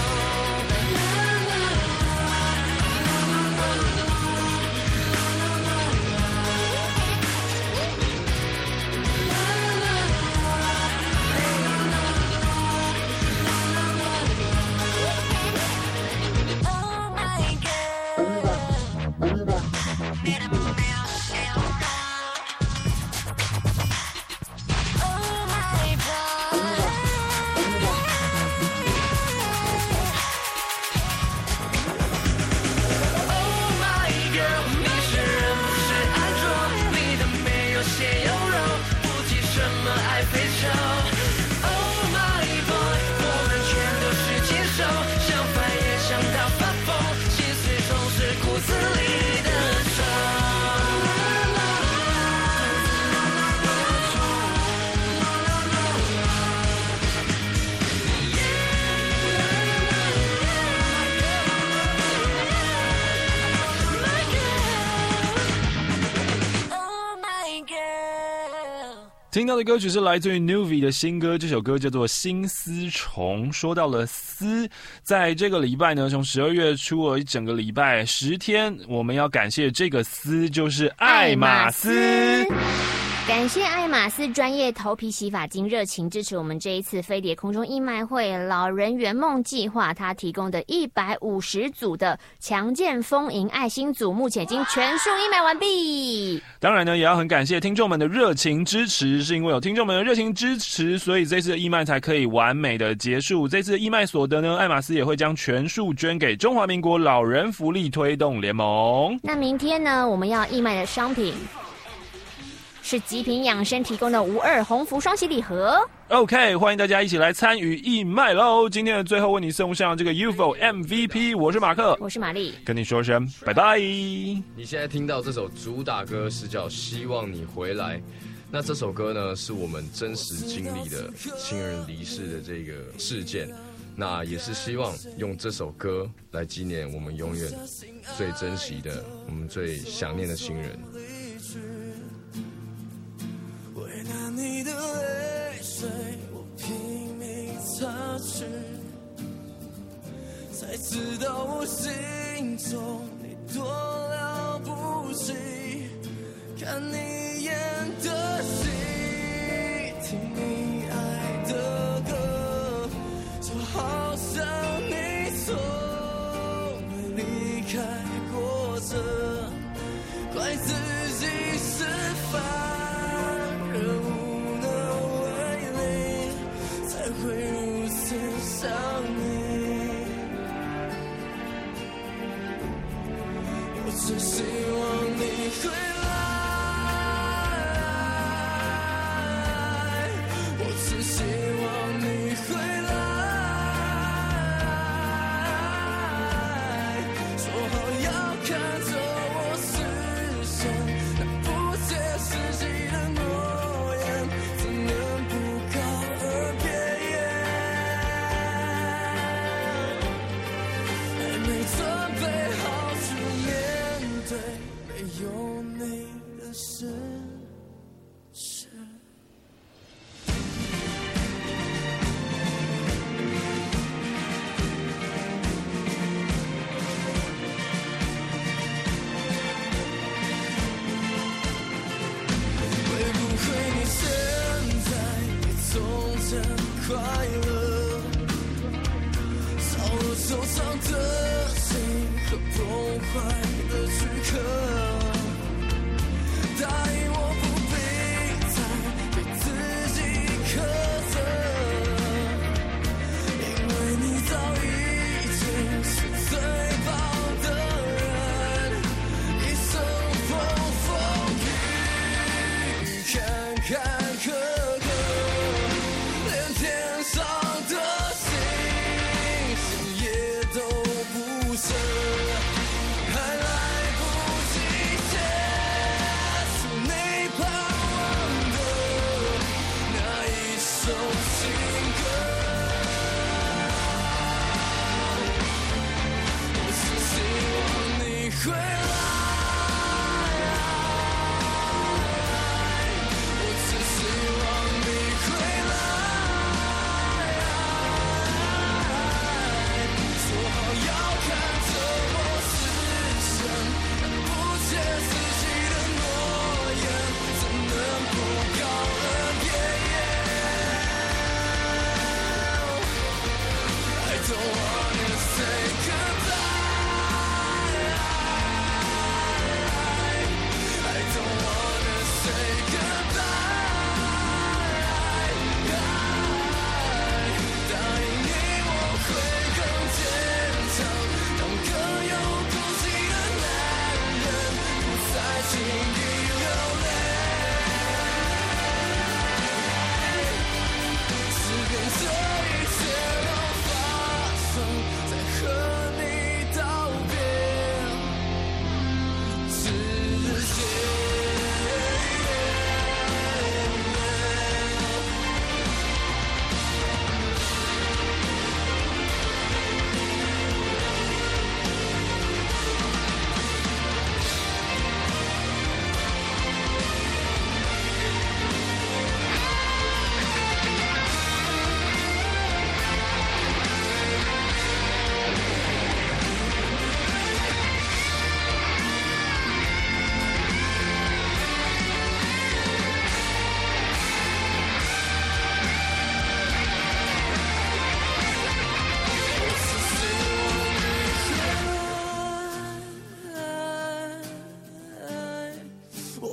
听到的歌曲是来自于 Nuvi 的新歌，这首歌叫做《新丝虫》。说到了丝，在这个礼拜呢，从12月初了一整个礼拜10天，我们要感谢这个丝，就是爱马仕。
感谢爱马仕专业头皮洗发精热情支持我们这一次飞碟空中义卖会老人圆梦计划，它提供的150组的强健丰盈爱心组，目前已经全数义卖完毕。
当然呢，也要很感谢听众们的热情支持，是因为有听众们的热情支持，所以这次的义卖才可以完美的结束。这次的义卖所得呢，爱马仕也会将全数捐给中华民国老人福利推动联盟。
那明天呢，我们要义卖的商品是极品养生提供的52鸿福双喜礼盒。
OK， 欢迎大家一起来参与义卖喽！今天的最后为你送上这个 UFO MVP， 我是马克，
我是玛丽，
跟你说声拜拜。
你现在听到这首主打歌是叫《希望你回来》，那这首歌呢是我们真实经历的亲人离世的这个事件，那也是希望用这首歌来纪念我们永远最珍惜的、我们最想念的亲人。
那你的泪水，我拼命擦去，才知道我心中你多了不起。看你演的戏，听你爱的歌，就好像你从未离开过这，怪自己是凡会如此想你，我只希望你回来，我只希望你回来，说好要看着我实现那不切实际的诺言，怎能不告而别？准备好去面对没有你的事实。会不会你现在比从前快乐？少了受伤的和崩坏的躯壳，答应我不必再对自己苛责，因为你早已经是最棒的人，一生风风雨雨，坎坎坷坷，连天上的星星也都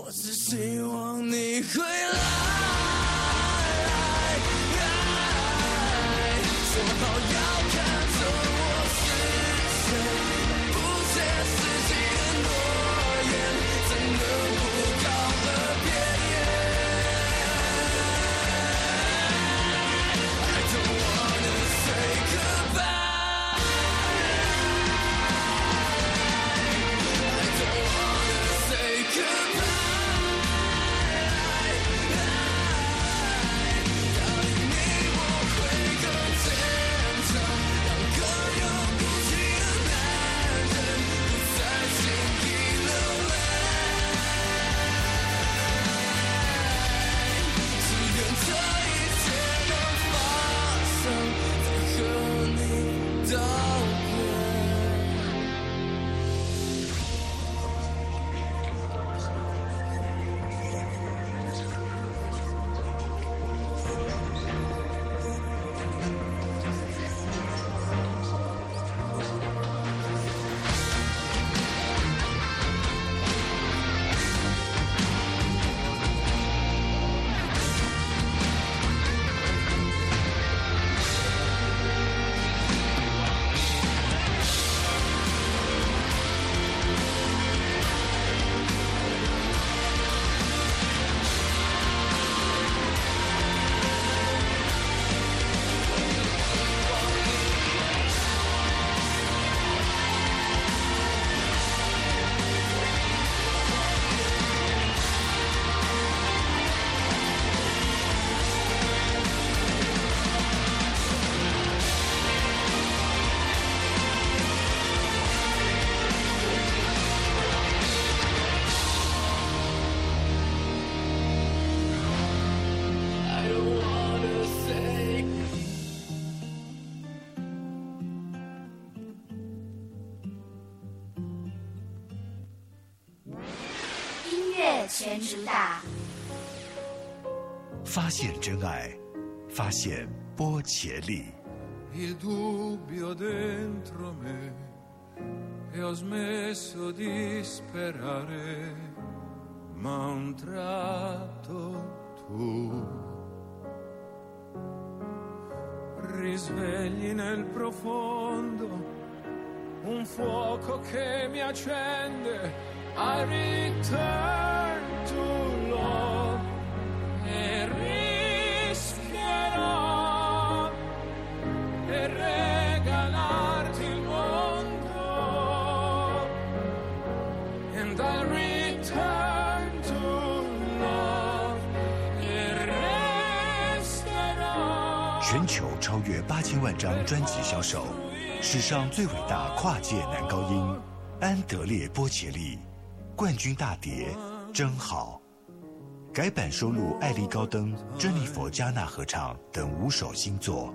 我只希望你回来，说好要看着我是谁，不切实际的诺言，怎能不告而别？I don't wanna say goodbye, I don't wanna say goodbye.
全主打，
发现真爱，发现波切利。
Il dubbio dentro me e ho smesso di sperare, ma a un tratto tu risvegli nel profondo un fuoco che mi accende. I return to love e rischierò e regalarti il mondo. And I return to love e resterò.
全球超越8000万张专辑销售，史上最伟大跨界男高音安德烈·波切利。冠军大碟真好，改版收录艾莉高登、珍妮佛加纳合唱等5首新作。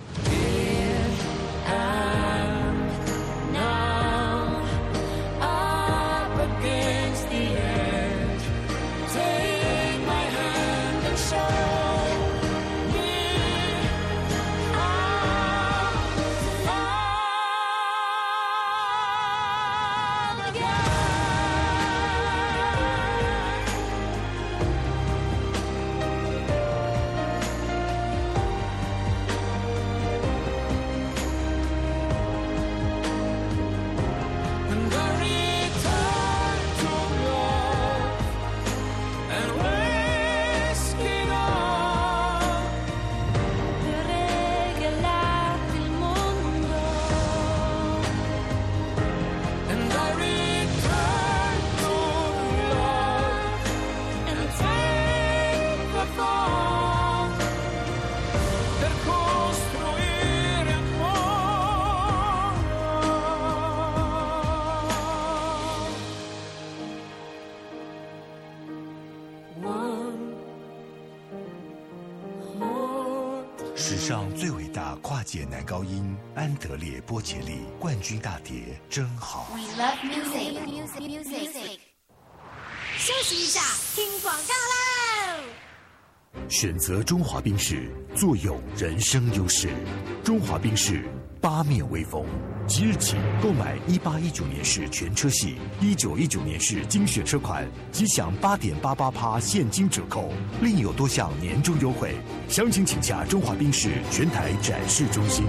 史上最伟大跨界男高音安德烈·波切利冠军大碟真好。
We love music. 休息一下，听广告喽。
选择中华宾士，坐拥人生优势。中华宾士八面威风。即日起购买1819年式全车系、1919年式精选车款，即享8.88%现金折扣，另有多项年终优惠。详情请洽中华宾士全台展示中心。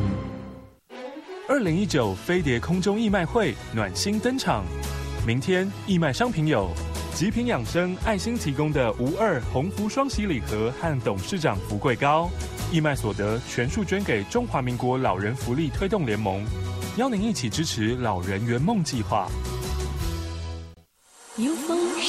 2019飞碟空中义卖会暖心登场，明天义卖商品有极品养生爱心提供的无2红福双喜礼盒和董事长福贵糕，义卖所得全数捐给中华民国老人福利推动联盟，邀您一起支持老人圆梦计划。
有风